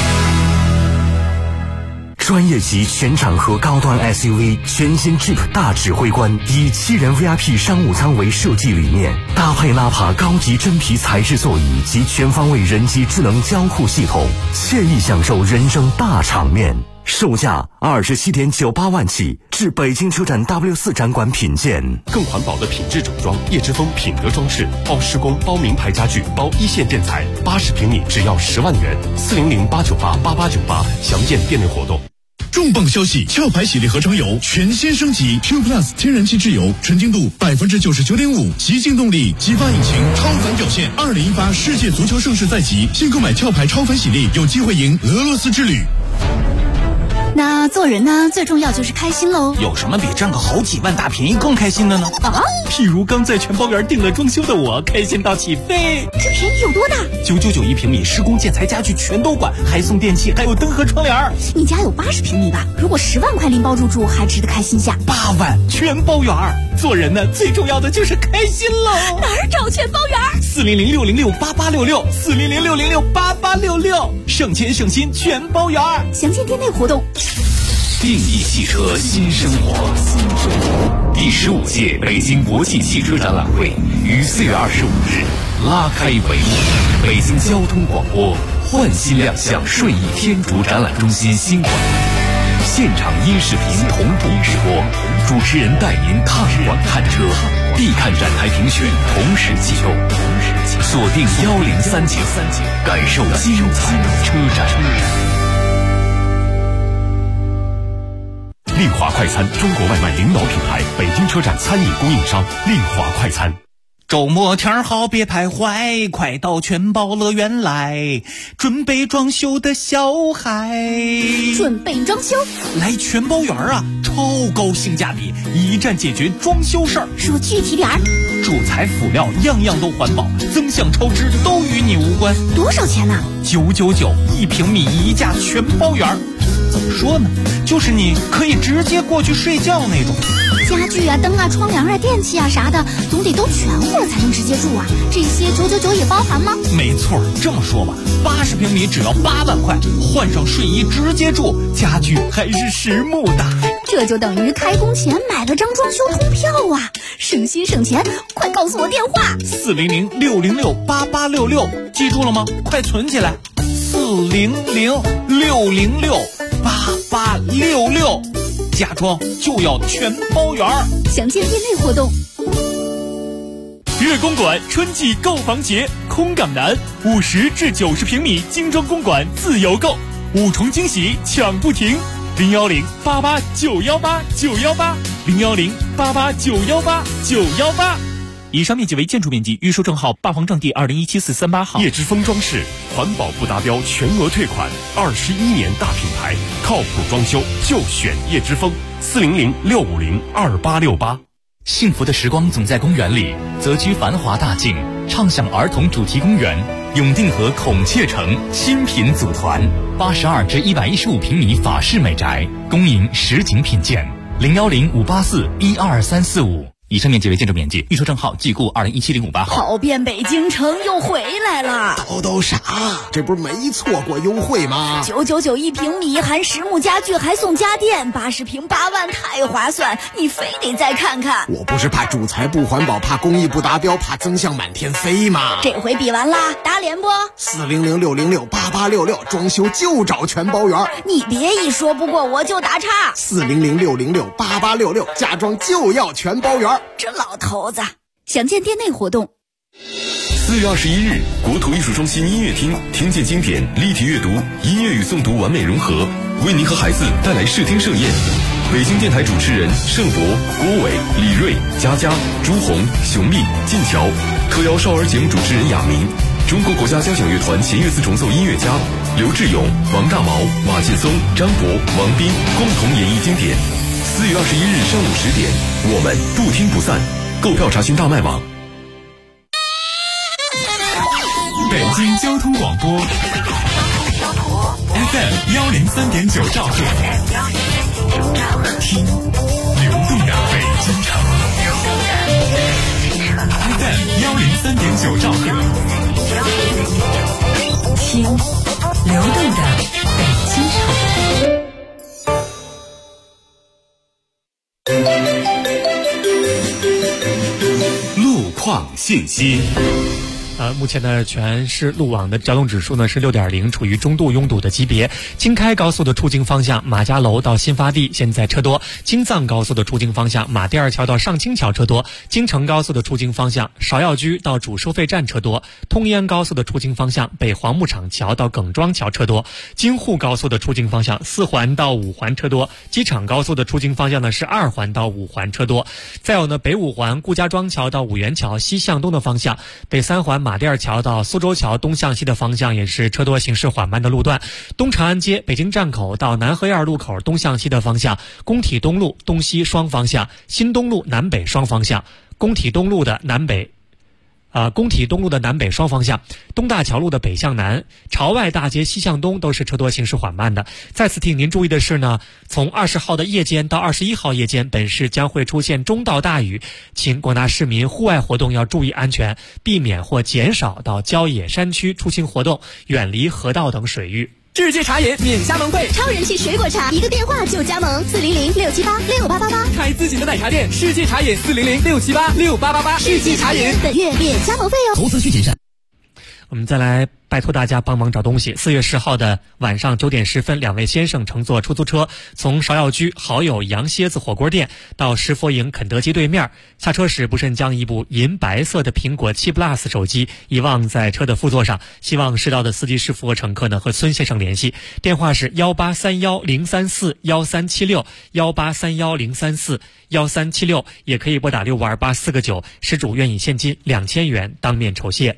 Speaker 2: 专业级全场合高端 SUV 全新 Jeep 大指挥官，以7人 VIP 商务舱为设计理念，搭配纳帕高级真皮材质座椅及全方位人机智能交互系统，惬意享受人生大场面。
Speaker 18: 售价27.98万起，至北京车站 W4 展馆品鉴。
Speaker 14: 更环保的品质整装，叶之峰品德装饰，包施工、包名牌家具、包一线建材，80平米只要10万元。400-898-8898，详见店内活动。
Speaker 20: 重磅消息！壳牌洗涤合成油全新升级 Q Plus 天然气质油，纯净度99.5%，极净动力，激发引擎，超凡表现。2018世界足球盛世在即，现购买壳牌超凡洗涤，有机会赢俄罗斯之旅。
Speaker 10: 那做人呢，最重要就是开心喽。
Speaker 8: 有什么比赚个好几万大便宜更开心的呢？
Speaker 10: 啊，
Speaker 8: 譬如刚在全包园订了装修的我，开心到起飞。
Speaker 10: 这便宜有多大
Speaker 8: ？999一平米，施工建材家具全都管，还送电器，还有灯和窗帘。
Speaker 10: 你家有80平米吧？如果10万块拎包入住，还值得开心下。
Speaker 8: 8万全包园。做人呢，最重要的就是开心喽。
Speaker 10: 哪儿找全包园
Speaker 8: ？400-606-8866，400-606-8866，省钱省心全包园。
Speaker 10: 详见店内活动。
Speaker 2: 定义汽车新生活。第15届北京国际汽车展览会于4月25日拉开帷幕。北京交通广播焕新亮相顺义天竺展览中心新馆，现场音视频同步直播，主持人带您踏馆看车，必看展台评选同时启动，锁定1039，感受精彩车展。
Speaker 14: 令华快餐，中国外卖领导品牌，北京车站餐饮供应商，令华快餐。
Speaker 8: 周末天好别徘徊，快到全包乐园来，准备装修的小孩。
Speaker 10: 准备装修？
Speaker 8: 来全包园啊，超高性价比，一站解决装修事儿。
Speaker 10: 说具体点儿。
Speaker 8: 主材辅料样样都环保，增项超支都与你无关。
Speaker 10: 多少钱呢
Speaker 8: ？999一平米一价全包园。怎么说呢？就是你可以直接过去睡觉那种。
Speaker 10: 家具啊、灯啊、窗帘啊、电器啊啥的，总得都全乎才能直接住啊。这些999也包含吗？
Speaker 8: 没错，这么说吧，80平米只要8万块，换上睡衣直接住，家具还是实木的。
Speaker 10: 这就等于开工前买了张装修通票啊！省心省钱，快告诉我电话
Speaker 8: ：400-606-8866，记住了吗？快存起来，400-606-8866，家装就要全包圆。
Speaker 10: 详见店内活动。
Speaker 21: 乐公馆春季购房节，空港南50至90平米精装公馆自由购，5重惊喜抢不停。 010-88-918-918，010-88-918-918。以上面积为建筑面积，预售证号8房证地2017438号。
Speaker 14: 叶之峰装饰，环保不达标全额退款，21年大品牌，靠谱装修就选叶之峰。400-650-2868。
Speaker 22: 幸福的时光总在公园里，择居繁华大境，畅享儿童主题公园。永定河孔雀城新品组团，82至115平米法式美宅，恭迎实景品鉴。010-584-12345。以上面积为建筑面积，预售证号即故2017058号。
Speaker 10: 跑遍北京城又回来了，
Speaker 23: 都啥？这不是没错过优惠吗
Speaker 10: ？999一平米，含实木家具还送家电，80平8万，太划算！你非得再看看。
Speaker 23: 我不是怕主材不环保，怕工艺不达标，怕增项满天飞吗？
Speaker 10: 这回比完啦，打脸不
Speaker 23: ？400-606-8866，装修就找全包园。
Speaker 10: 你别一说不过我就打岔。
Speaker 23: 400-606-8866，家装就要全包园。
Speaker 10: 这老头子，详见店内活动。
Speaker 14: 4月21日，国土艺术中心音乐厅，听见经典，立体阅读，音乐与诵读完美融合，为您和孩子带来视听盛宴。北京电台主持人盛博、郭伟、李瑞、佳佳、朱红、熊丽、晋桥，特邀少儿节目主持人亚明，中国国家交响乐团弦乐四重奏音乐家刘志勇、王大毛、马劲松、张博、王斌共同演绎经典。4月21日上午10点，我们不听不散。购票查询大麦网。
Speaker 21: 北京交通广播 FM 103.9兆赫，听流动的北京城。FM 103.9兆赫，听流动的北京城。
Speaker 2: 路况信息。
Speaker 4: 目前呢，全市路网的交通指数呢是6.0，处于中度拥堵的级别。京开高速的出京方向马家楼到新发地现在车多；京藏高速的出京方向马甸二桥到上清桥车多；京承高速的出京方向芍药居到主收费站车多；通燕高速的出京方向北黄牧场桥到耿庄桥车多；京沪高速的出京方向4环到5环车多；机场高速的出京方向呢是2环到5环车多。再有呢，北5环顾家庄桥到五元桥西向东的方向，北3环马甸二桥到苏州桥东向西的方向也是车多行驶缓慢的路段。东长安街北京站口到南河沿路口东向西的方向，工体东路东西双方向，新东路南北双方向，工体东路的南北双方向，东大桥路的北向南，朝外大街西向东都是车多行驶缓慢的。再次提醒您注意的是呢，从20号的夜间到21号夜间，本市将会出现中到大雨，请广大市民户外活动要注意安全，避免或减少到郊野山区出行活动，远离河道等水域。
Speaker 1: 世界茶饮免加盟费，
Speaker 10: 超人气水果茶，一个电话就加盟，400-678-6888，
Speaker 1: 开自己的奶茶店，世界茶饮400-678-6888，世界茶饮
Speaker 10: 本月免加盟费哦。
Speaker 1: 投资需谨慎。
Speaker 4: 我们再来拜托大家帮忙找东西。4月10号的晚上9点10分，2位先生乘坐出租车从芍药居好友羊蝎子火锅店到石佛营肯德基对面，下车时不慎将一部银白色的苹果7 Plus 手机遗忘在车的副座上，希望适当的司机师傅和乘客呢和孙先生联系，电话是1831-034-1376，1831-034-1376，也可以拨打6528-4个9，失主愿以现金2000元当面酬谢。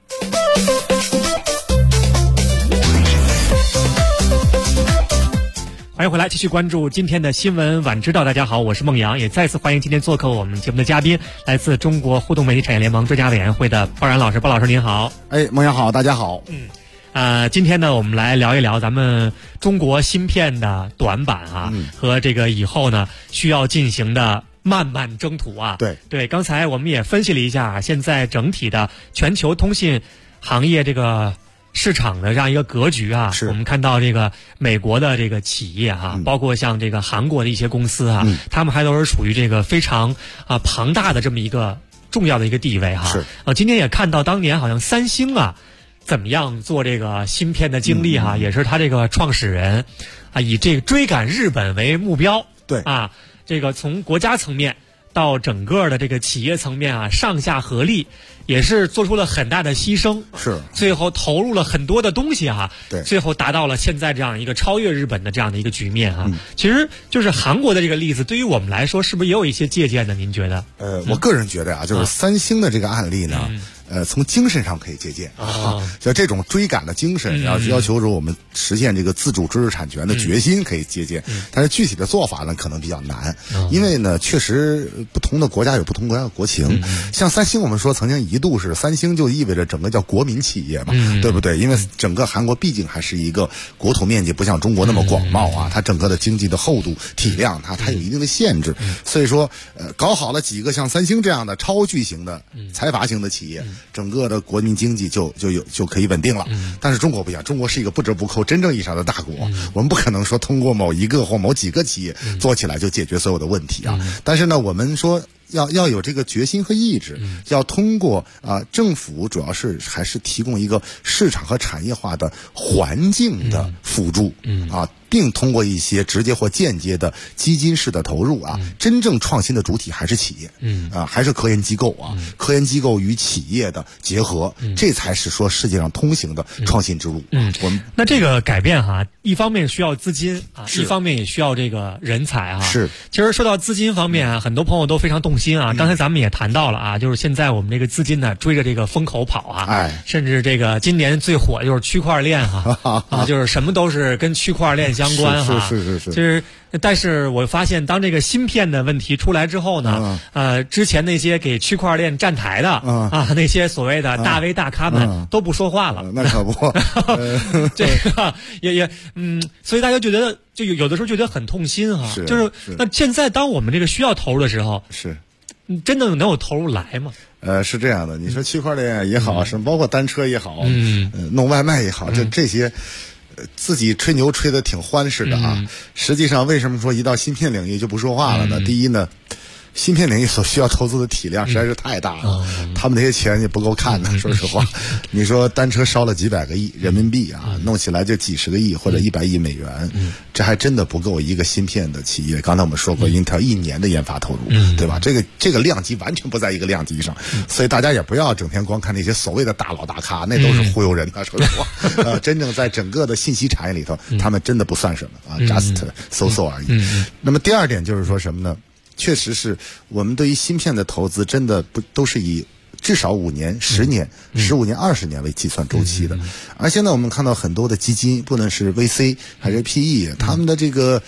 Speaker 4: 欢迎回来，继续关注今天的新闻晚知道。大家好，我是孟阳，也再次欢迎今天做客我们节目的嘉宾，来自中国互动媒体产业联盟专家委员会的鲍然老师。鲍老师您好。
Speaker 16: 孟阳好，大家好。
Speaker 4: 今天呢，我们来聊一聊咱们中国芯片的短板啊，和这个以后呢需要进行的慢慢征途啊。对，刚才我们也分析了一下，现在整体的全球通信行业这个市场的这样一个格局啊，我们看到这个美国的这个企业包括像这个韩国的一些公司他们还都是处于这个非常庞大的这么一个重要的一个地位今天也看到当年好像三星怎么样做这个芯片的经历也是他这个创始人以这个追赶日本为目标，这个从国家层面到整个的这个企业层面上下合力，也是做出了很大的牺牲，最后投入了很多的东西最后达到了现在这样一个超越日本的这样的一个局面其实就是韩国的这个例子，对于我们来说是不是也有一些借鉴呢？您觉得？
Speaker 16: 我个人觉得就是三星的这个案例呢。从精神上可以借鉴就这种追赶的精神，要求着我们实现这个自主知识产权的决心可以借鉴，但是具体的做法呢可能比较难，因为呢确实不同的国家有不同国家的国情，像三星我们说曾经一度是三星就意味着整个叫国民企业嘛，对不对？因为整个韩国毕竟还是一个国土面积不像中国那么广袤它整个的经济的厚度体量它有一定的限制，所以说搞好了几个像三星这样的超巨型的财阀型的企业，整个的国民经济就可以稳定了。但是中国不一样，中国是一个不折不扣真正意义上的大国，我们不可能说通过某一个或某几个企业做起来就解决所有的问题但是呢，我们说要有这个决心和意志，要通过政府主要是还是提供一个市场和产业化的环境的辅助并通过一些直接或间接的基金式的投入真正创新的主体还是企业还是科研机构科研机构与企业的结合这才是说世界上通行的创新之路我们
Speaker 4: 那这个改变一方面需要资金一方面也需要这个人才其实说到资金方面很多朋友都非常动心刚才咱们也谈到了就是现在我们这个资金呢追着这个风口跑甚至这个今年最火就是区块链就是什么都是跟区块链相关
Speaker 16: 是
Speaker 4: 就是但是我发现当这个芯片的问题出来之后呢之前那些给区块链站台的那些所谓的大 V 大咖们都不说话了
Speaker 16: 那可不
Speaker 4: 这个也所以大家觉得就有的时候觉得很痛心就是那现在当我们这个需要投入的时候真的能有投入来吗？
Speaker 16: 是这样的，你说区块链也好什么包括单车也好弄外卖也好这些自己吹牛吹得挺欢实的实际上为什么说一到芯片领域就不说话了呢？第一呢芯片领域所需要投资的体量实在是太大了，他们那些钱也不够看的。说实话，你说单车烧了几百个亿人民币啊，弄起来就几十个亿或者100亿美元，这还真的不够一个芯片的企业。刚才我们说过，Intel 1年的研发投入，对吧？这个量级完全不在一个量级上，所以大家也不要整天光看那些所谓的大佬大咖，那都是忽悠人的。说实话，真正在整个的信息产业里头，他们真的不算什么啊 ，just so 而已。那么第二点就是说什么呢？确实是我们对于芯片的投资真的不都是以至少5年、10年、15年、20年为计算周期的。而现在我们看到很多的基金，不论是 VC 还是 PE， 他们的这个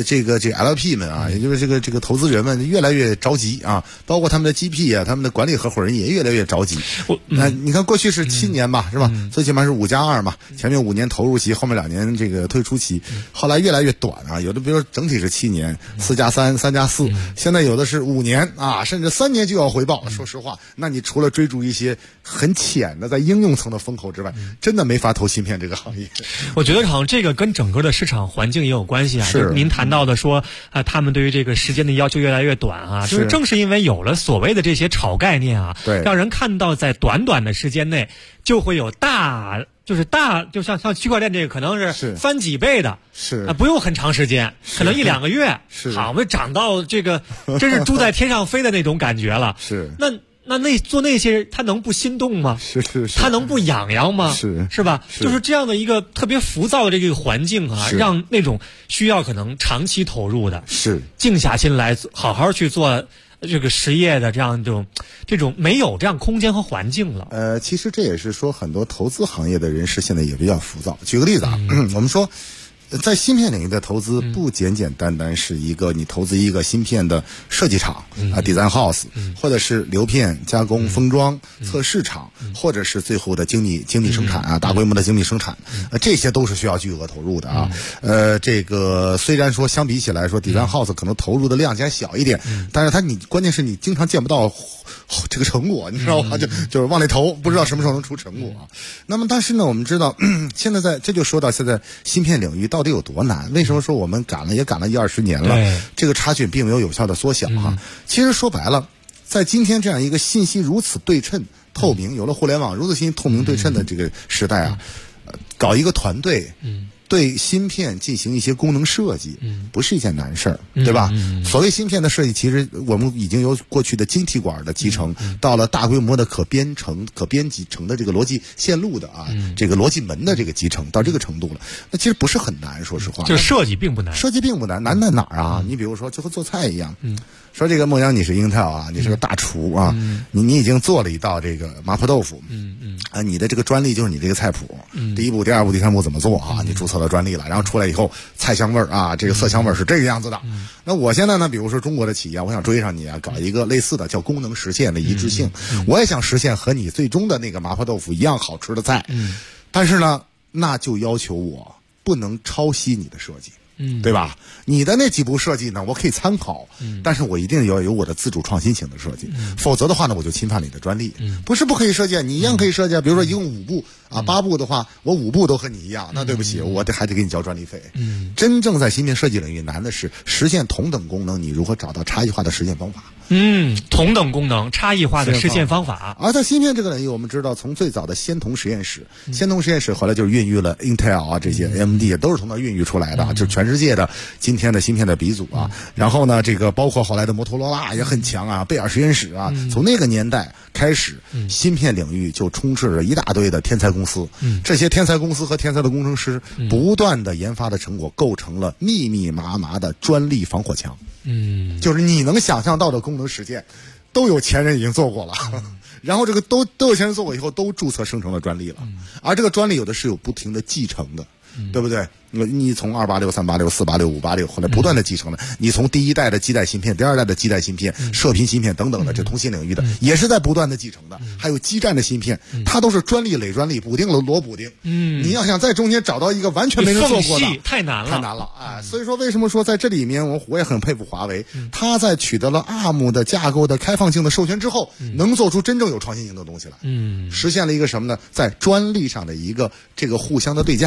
Speaker 16: LP 们啊，也就是这个投资人们越来越着急啊，包括他们的 GP 啊，他们的管理合伙人也越来越着急。那你看过去是7年吧，是吧？最起码是5+2嘛，前面5年投入期，后面2年这个退出期，后来越来越短啊，有的比如说整体是7年，4+3、3+4，现在有的是5年啊，甚至3年就要回报。说实话，那你除了追逐一些很浅的在应用层的风口之外，真的没法投芯片这个行业。
Speaker 4: 我觉得好像这个跟整个的市场环境也有关系啊。是您谈到的说他们对于这个时间的要求越来越短啊，就是正是因为有了所谓的这些炒概念啊，对，让人看到在短短的时间内就会有就像区块链这个可能是翻几倍的，是不用很长时间，可能1-2个月，是好，我们涨到这个真是猪在天上飞的那种感觉了。是那做那些他能不心动吗？是，他能不痒痒吗？是吧？就是这样的一个特别浮躁的这个环境啊，让那种需要可能长期投入的，静下心来好好去做这个实业的这种没有这样空间和环境了。
Speaker 16: 其实这也是说很多投资行业的人士现在也比较浮躁。举个例子啊，我们说在芯片领域的投资不简简单单是一个你投资一个芯片的设计厂design house，或者是流片加工封装测试厂，或者是最后的精密生产啊，大规模的精密生产，这些都是需要巨额投入的啊。这个虽然说相比起来说 design house 可能投入的量还小一点，但是你关键是你经常见不到这个成果，你知道吗？就是往里投，不知道什么时候能出成果啊。那么但是呢，我们知道现在这就说到现在芯片领域到底有多难？为什么说我们赶了1-20年了，这个差距并没有有效的缩小哈？其实说白了，在今天这样一个信息如此对称、透明，有了互联网如此信息透明对称的这个时代啊，搞一个团队，对芯片进行一些功能设计，不是一件难事儿，对吧？所谓芯片的设计，其实我们已经由过去的晶体管的集成，到了大规模的可编辑成的这个逻辑线路的啊，这个逻辑门的这个集成，到这个程度了。那其实不是很难，说实话，
Speaker 4: 就设计并不难，
Speaker 16: 难在哪儿啊？你比如说，就和做菜一样，说这个孟阳你是 Intel 啊，你是个大厨啊，你已经做了一道这个麻婆豆腐，你的这个专利就是你这个菜谱，第1步、第2步、第3步怎么做啊？你注册了专利了，然后出来以后菜香味儿啊，这个色香味儿是这个样子的。那我现在呢，比如说中国的企业，我想追上你啊，搞一个类似的叫功能实现的一致性，我也想实现和你最终的那个麻婆豆腐一样好吃的菜，但是呢，那就要求我不能抄袭你的设计。对吧？你的那几步设计呢，我可以参考，但是我一定要有我的自主创新型的设计，否则的话呢，我就侵犯你的专利。不是不可以设计，你一样可以设计。比如说一共5步啊，8步的话，我5步都和你一样，那对不起，我还得给你交专利费。真正在芯片设计领域难的是实现同等功能，你如何找到差异化的实现方法。
Speaker 4: 同等功能差异化的实现方法。
Speaker 16: 而在芯片这个领域，我们知道从最早的仙童实验室，后来就是孕育了 Intel 啊，这些 AMD 也都是从那孕育出来的，就是全世界的今天的芯片的鼻祖啊。然后呢，这个包括后来的摩托罗拉也很强啊，贝尔实验室啊，从那个年代开始，芯片领域就充斥着一大堆的天才公司。这些天才公司和天才的工程师不断的研发的成果，构成了密密麻麻的专利防火墙。就是你能想象到的功能实践，都有前人已经做过了，然后这个都有前人做过以后，都注册生成了专利了，而这个专利有的是有不停的继承的，对不对？你从286、386、486、586，后来不断的继承的，你从第一代的基带芯片、第2代的基带芯片、射频芯片等等的，这通信领域的也是在不断的继承的，还有基站的芯片，它都是专利垒专利，补丁罗补丁。你要想在中间找到一个完全没人做过的，
Speaker 4: 太难了。
Speaker 16: 所以说为什么说在这里面我也很佩服华为，它在取得了 ARM 的架构的开放性的授权之后，能做出真正有创新性的东西来，实现了一个什么呢？在专利上的一个这个互相的对价。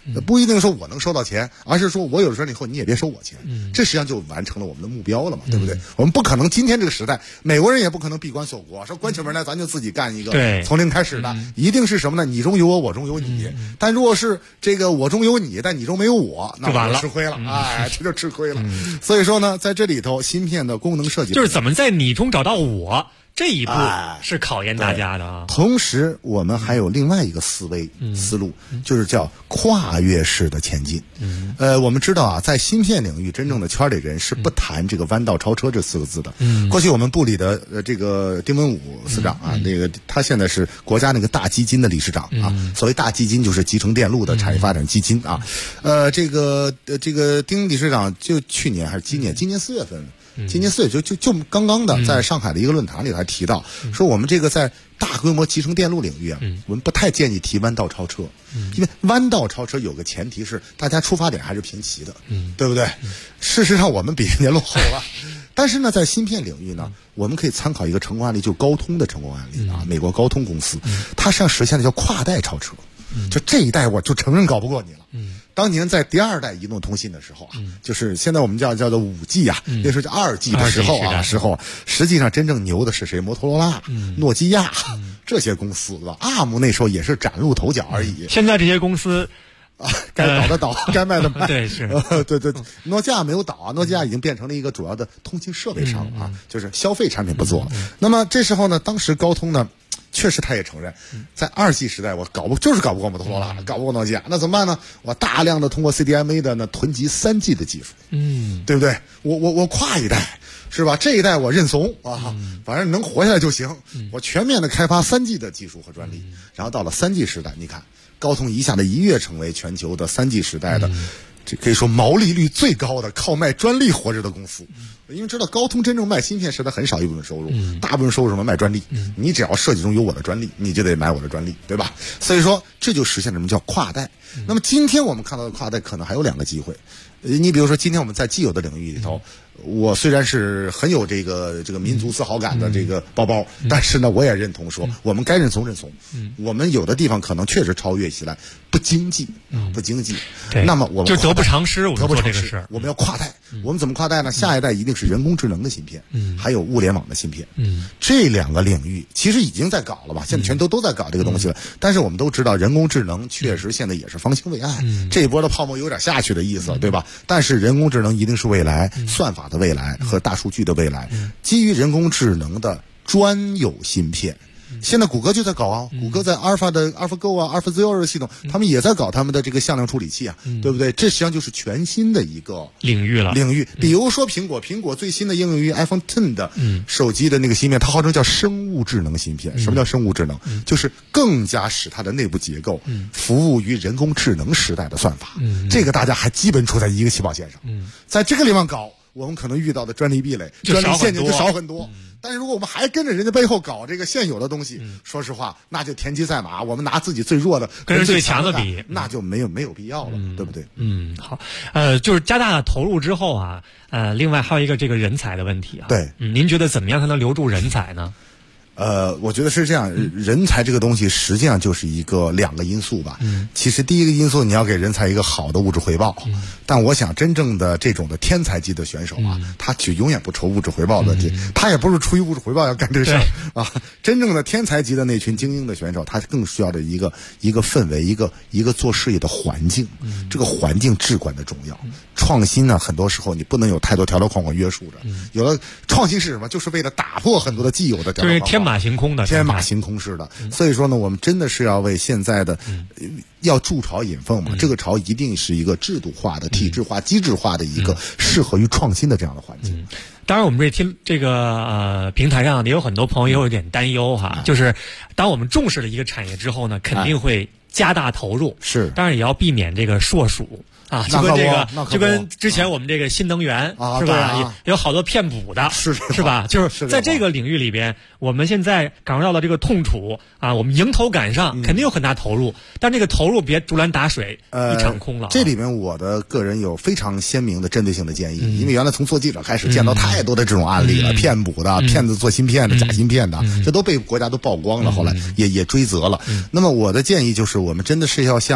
Speaker 16: 不一定说我能收到钱，而是说我有了专利以后你也别收我钱，这实际上就完成了我们的目标了嘛，对不对？我们不可能今天这个时代，美国人也不可能闭关锁国，说关起门来咱就自己干一个从零开始的，一定是什么呢？你中有我，我中有你。但如果是这个我中有你，但你中没有我，那我就吃亏了，哎，这就吃亏了。所以说呢，在这里头，芯片的功能设计
Speaker 4: 就是怎么在你中找到我。这一步是考验大家的啊。
Speaker 16: 同时，我们还有另外一个思路，就是叫跨越式的前进。我们知道啊，在芯片领域，真正的圈里人是不谈这个弯道超车这4个字的。过去我们部里的这个丁文武司长啊，那个他现在是国家那个大基金的理事长啊。所谓大基金，就是集成电路的产业发展基金啊。这个丁理事长就去年还是今年4月份。今年4月就刚刚的在上海的一个论坛里还提到，说我们这个在大规模集成电路领域啊，我们不太建议提弯道超车，因为弯道超车有个前提是大家出发点还是平齐的，对不对？事实上我们比人家落后了。但是呢，在芯片领域呢，我们可以参考一个成功案例，就高通的成功案例啊，美国高通公司，它实际上实现的叫跨代超车，就这一代我就承认搞不过你了。当年在第2代移动通信的时候啊，就是现在我们叫做5G 啊，那时候叫2G 的时候实际上真正牛的是谁？摩托罗拉、诺基亚这些公司，对吧 ？ARM 那时候也是崭露头角而已。
Speaker 4: 现在这些公司
Speaker 16: 该倒的倒，该卖的卖。
Speaker 4: 对，是，
Speaker 16: 对，诺基亚没有倒啊，诺基亚已经变成了一个主要的通信设备商啊，就是消费产品不做。那么这时候呢，当时高通呢，确实他也承认，在2G 时代我搞不过摩托罗拉，搞不过诺基亚，那怎么办呢？我大量的通过 CDMA 的呢囤积3G 的技术，对不对？我跨一代。是吧？这一代我认怂啊，反正能活下来就行。我全面的开发3G 的技术和专利，然后到了3G 时代，你看高通一下子一跃成为全球的3G 时代的，这可以说毛利率最高的靠卖专利活着的公司。因为知道高通真正卖芯片时代很少一部分收入，大部分收入什么卖专利。你只要设计中有我的专利，你就得买我的专利，对吧？所以说这就实现了什么叫跨代。那么今天我们看到的跨代可能还有2个机会。你比如说今天我们在既有的领域里头，我虽然是很有这个民族自豪感的这个包包，但是呢，我也认同说，我们该认怂认怂。我们有的地方可能确实超越起来不经济，不经济。那么我们
Speaker 4: 就得不偿失。我们做这个事，
Speaker 16: 我们要跨代。我们怎么跨代呢？下一代一定是人工智能的芯片，还有物联网的芯片。这2个领域其实已经在搞了吧？现在全都在搞这个东西了。但是我们都知道，人工智能确实现在也是方兴未艾。这一波的泡沫有点下去的意思，对吧？但是人工智能一定是未来，算法的未来和大数据的未来，基于人工智能的专有芯片。现在谷歌就在搞啊，谷歌在阿尔法的 AlphaGo 啊 AlphaZero 的系统，他们也在搞他们的这个向量处理器啊，对不对？这实际上就是全新的一个
Speaker 4: 领域了。
Speaker 16: 比如说苹果最新的应用于 iPhone X 的手机的那个芯片，它号称叫生物智能芯片。什么叫生物智能？就是更加使它的内部结构服务于人工智能时代的算法。这个大家还基本处在一个起跑线上。在这个地方搞，我们可能遇到的专利壁垒、专利陷阱就少很多。但是如果我们还跟着人家背后搞这个现有的东西，说实话，那就田忌赛马，我们拿自己最弱的
Speaker 4: 跟最强的比，
Speaker 16: 那就没有必要了，对不对？
Speaker 4: 好，就是加大投入之后啊，另外还有一个这个人才的问题啊。
Speaker 16: 对，
Speaker 4: 您觉得怎么样才能留住人才呢？
Speaker 16: 我觉得是这样，人才这个东西实际上就是2个因素吧。其实第一个因素，你要给人才一个好的物质回报。但我想真正的这种的天才级的选手啊，他就永远不愁物质回报的，他也不是出于物质回报要干这事儿啊。真正的天才级的那群精英的选手，他更需要的一个氛围，一个做事业的环境。这个环境至关的重要。创新呢，很多时候你不能有太多条条框框约束着。有了创新是什么？就是为了打破很多的既有的条条框框。
Speaker 4: 就是天马行空
Speaker 16: 式的。所以说呢，我们真的是要为现在的要筑巢引凤嘛。这个巢一定是一个制度化的、体制化、机制化的一个适合于创新的这样的环境。
Speaker 4: 当然，我们这个平台上也有很多朋友也有一点担忧哈，就是当我们重视了一个产业之后呢，肯定会加大投入。
Speaker 16: 是，
Speaker 4: 当然也要避免这个硕鼠。就跟之前我们这个新能源是吧？也有好多骗补的，是吧？就是在这个领域里边，我们现在感受到的这个痛楚啊，我们迎头赶上，肯定有很大投入，但这个投入别竹篮打水一场空了。
Speaker 16: 这里面我的个人有非常鲜明的针对性的建议，因为原来从做记者开始见到太多的这种案例了，骗补的、骗子做芯片的、假芯片的，这都被国家都曝光了，后来也追责了。那么我的建议就是，我们真的是要像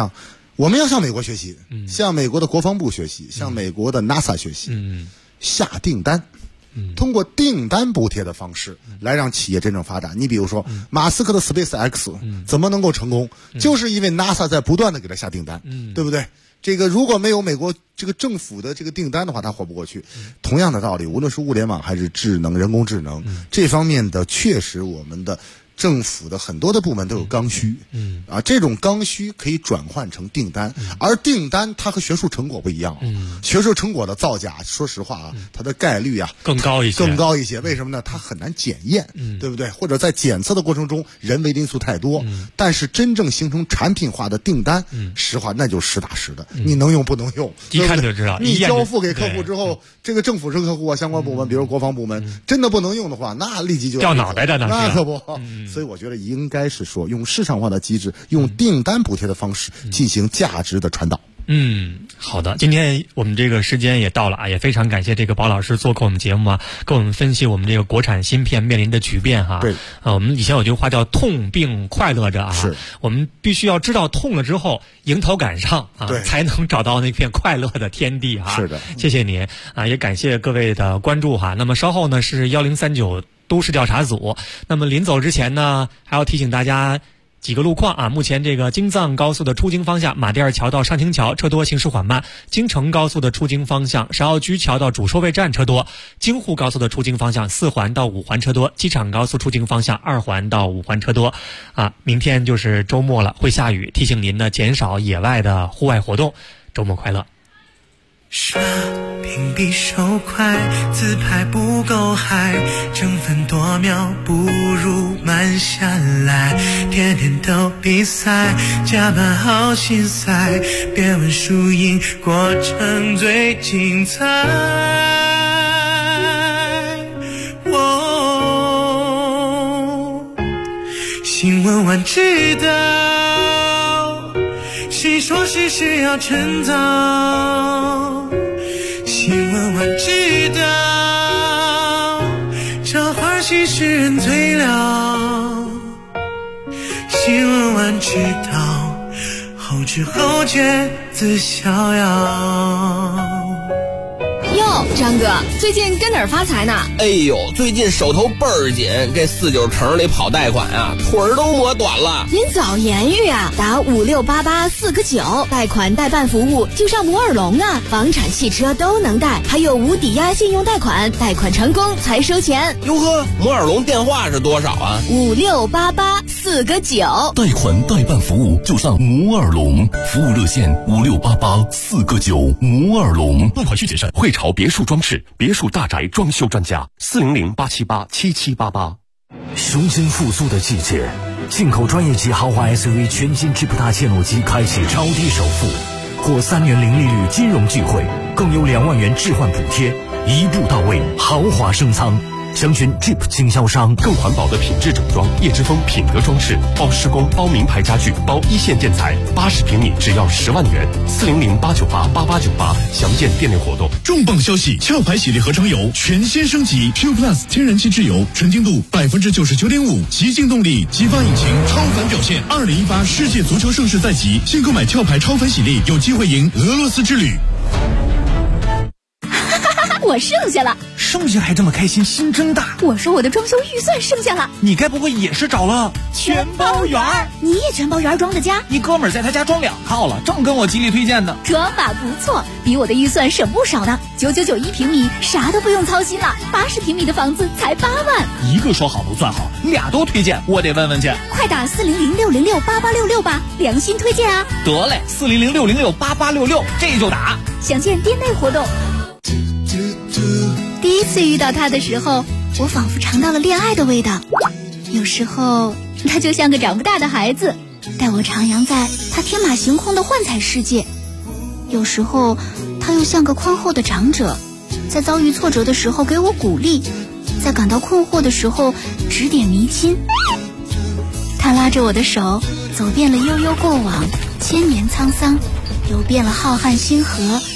Speaker 16: 我们要向美国学习，向美国的国防部学习，向美国的 NASA 学习，下订单，通过订单补贴的方式来让企业真正发展。你比如说，马斯克的 SpaceX 怎么能够成功，就是因为 NASA 在不断的给他下订单，对不对？这个如果没有美国这个政府的这个订单的话，它活不过去。同样的道理，无论是物联网还是智能、人工智能这方面的，确实我们的政府的很多的部门都有刚需，这种刚需可以转换成订单，而订单它和学术成果不一样，学术成果的造假，说实话啊，它的概率啊
Speaker 4: 更高一些。为什么呢？它很难检验，对不对？或者在检测的过程中，人为因素太多。但是真正形成产品化的订单，实话那就实打实的，你能用不能用，一看就知道。
Speaker 16: 你交付给客户之后，这个政府是客户啊，相关部门，比如国防部门，真的不能用的话，那立即就
Speaker 4: 掉脑袋的，
Speaker 16: 那可不。所以我觉得应该是说，用市场化的机制，用订单补贴的方式进行价值的传导。
Speaker 4: 好的，今天我们这个时间也到了啊，也非常感谢这个宝老师做客我们节目啊，跟我们分析我们这个国产芯片面临的局变哈。
Speaker 16: 对，
Speaker 4: 我们以前有句话叫痛并快乐着啊，
Speaker 16: 是我
Speaker 4: 们必须要知道痛了之后迎头赶上啊，才能找到那片快乐的天地啊。
Speaker 16: 是的，
Speaker 4: 谢谢您啊，也感谢各位的关注哈。那么稍后呢是1039都市调查组，那么临走之前呢，还要提醒大家几个路况啊，目前这个京藏高速的出京方向马甸二桥到上清桥车多，行驶缓慢；京承高速的出京方向芍药居桥到主收费站车多；京沪高速的出京方向4环到5环车多；机场高速出京方向2环到5环车多。明天就是周末了，会下雨，提醒您呢减少野外的户外活动。周末快乐。
Speaker 12: 刷屏比手快，自拍不够嗨，争分夺秒不如慢下来，天天都比赛，加班好心塞，别问输赢，过程最精彩。新闻晚知道，谁说事事要趁早，新闻晚知道，这花絮使人醉了，新闻晚知道，后知后觉自逍遥。
Speaker 3: 哟，张哥，最近跟哪儿发财呢？
Speaker 5: 哎呦，最近手头倍儿紧，这49城里跑贷款啊，腿儿都磨短了。
Speaker 3: 您早言语啊，打5688 49，贷款代办服务就上摩尔龙啊，房产汽车都能贷，还有无抵押信用贷款，贷款成功才收钱。
Speaker 5: 哟呵，摩尔龙电话是多少啊
Speaker 3: ？5688 49，
Speaker 14: 贷款代办服务就上摩尔龙，服务热线5688 49，摩尔龙。贷款需谨慎。
Speaker 2: 汇潮别墅装饰，别墅大宅装修专家，400-878-7788。
Speaker 18: 雄心复苏的季节，进口专业级豪华 SUV 全新 Jeep 大切诺基开启超低首付，获3年零利率金融聚会，更有2万元置换补贴，一步到位，豪华升舱。详询 Jeep 经销商。
Speaker 2: 更环保的品质整装，叶之峰品格装饰，包施工，包名牌家具，包一线建材，80平米只要10万元，400-898-8898，详见店内活动。
Speaker 20: 重磅消息！壳牌洗涤合成油全新升级 Pure Plus 天然气质油，纯净度99.5%，极净动力，激发引擎，超凡表现。2018世界足球盛世在即，现购买壳牌超凡洗涤，有机会赢俄罗斯之旅。
Speaker 10: 我剩下了，
Speaker 8: 剩下还这么开心，心真大。
Speaker 10: 我说我的装修预算剩下了，
Speaker 8: 你该不会也是找了
Speaker 10: 全包园？你也全包园装的家？
Speaker 8: 一哥们儿在他家装2套了，正跟我极力推荐的。
Speaker 10: 装法不错，比我的预算省不少呢。9991平米，啥都不用操心了。80平米的房子才8万。
Speaker 8: 一个说好不算好，2都推荐，我得问问去。
Speaker 10: 快打400-606-8866吧，良心推荐啊！
Speaker 8: 得嘞，400-606-8866，这就打。
Speaker 10: 详见店内活动。第一次遇到他的时候，我仿佛尝到了恋爱的味道。有时候他就像个长不大的孩子，带我徜徉在他天马行空的幻彩世界。有时候他又像个宽厚的长者，在遭遇挫折的时候给我鼓励，在感到困惑的时候指点迷津。他拉着我的手，走遍了悠悠过往，千年沧桑，游遍了浩瀚星河。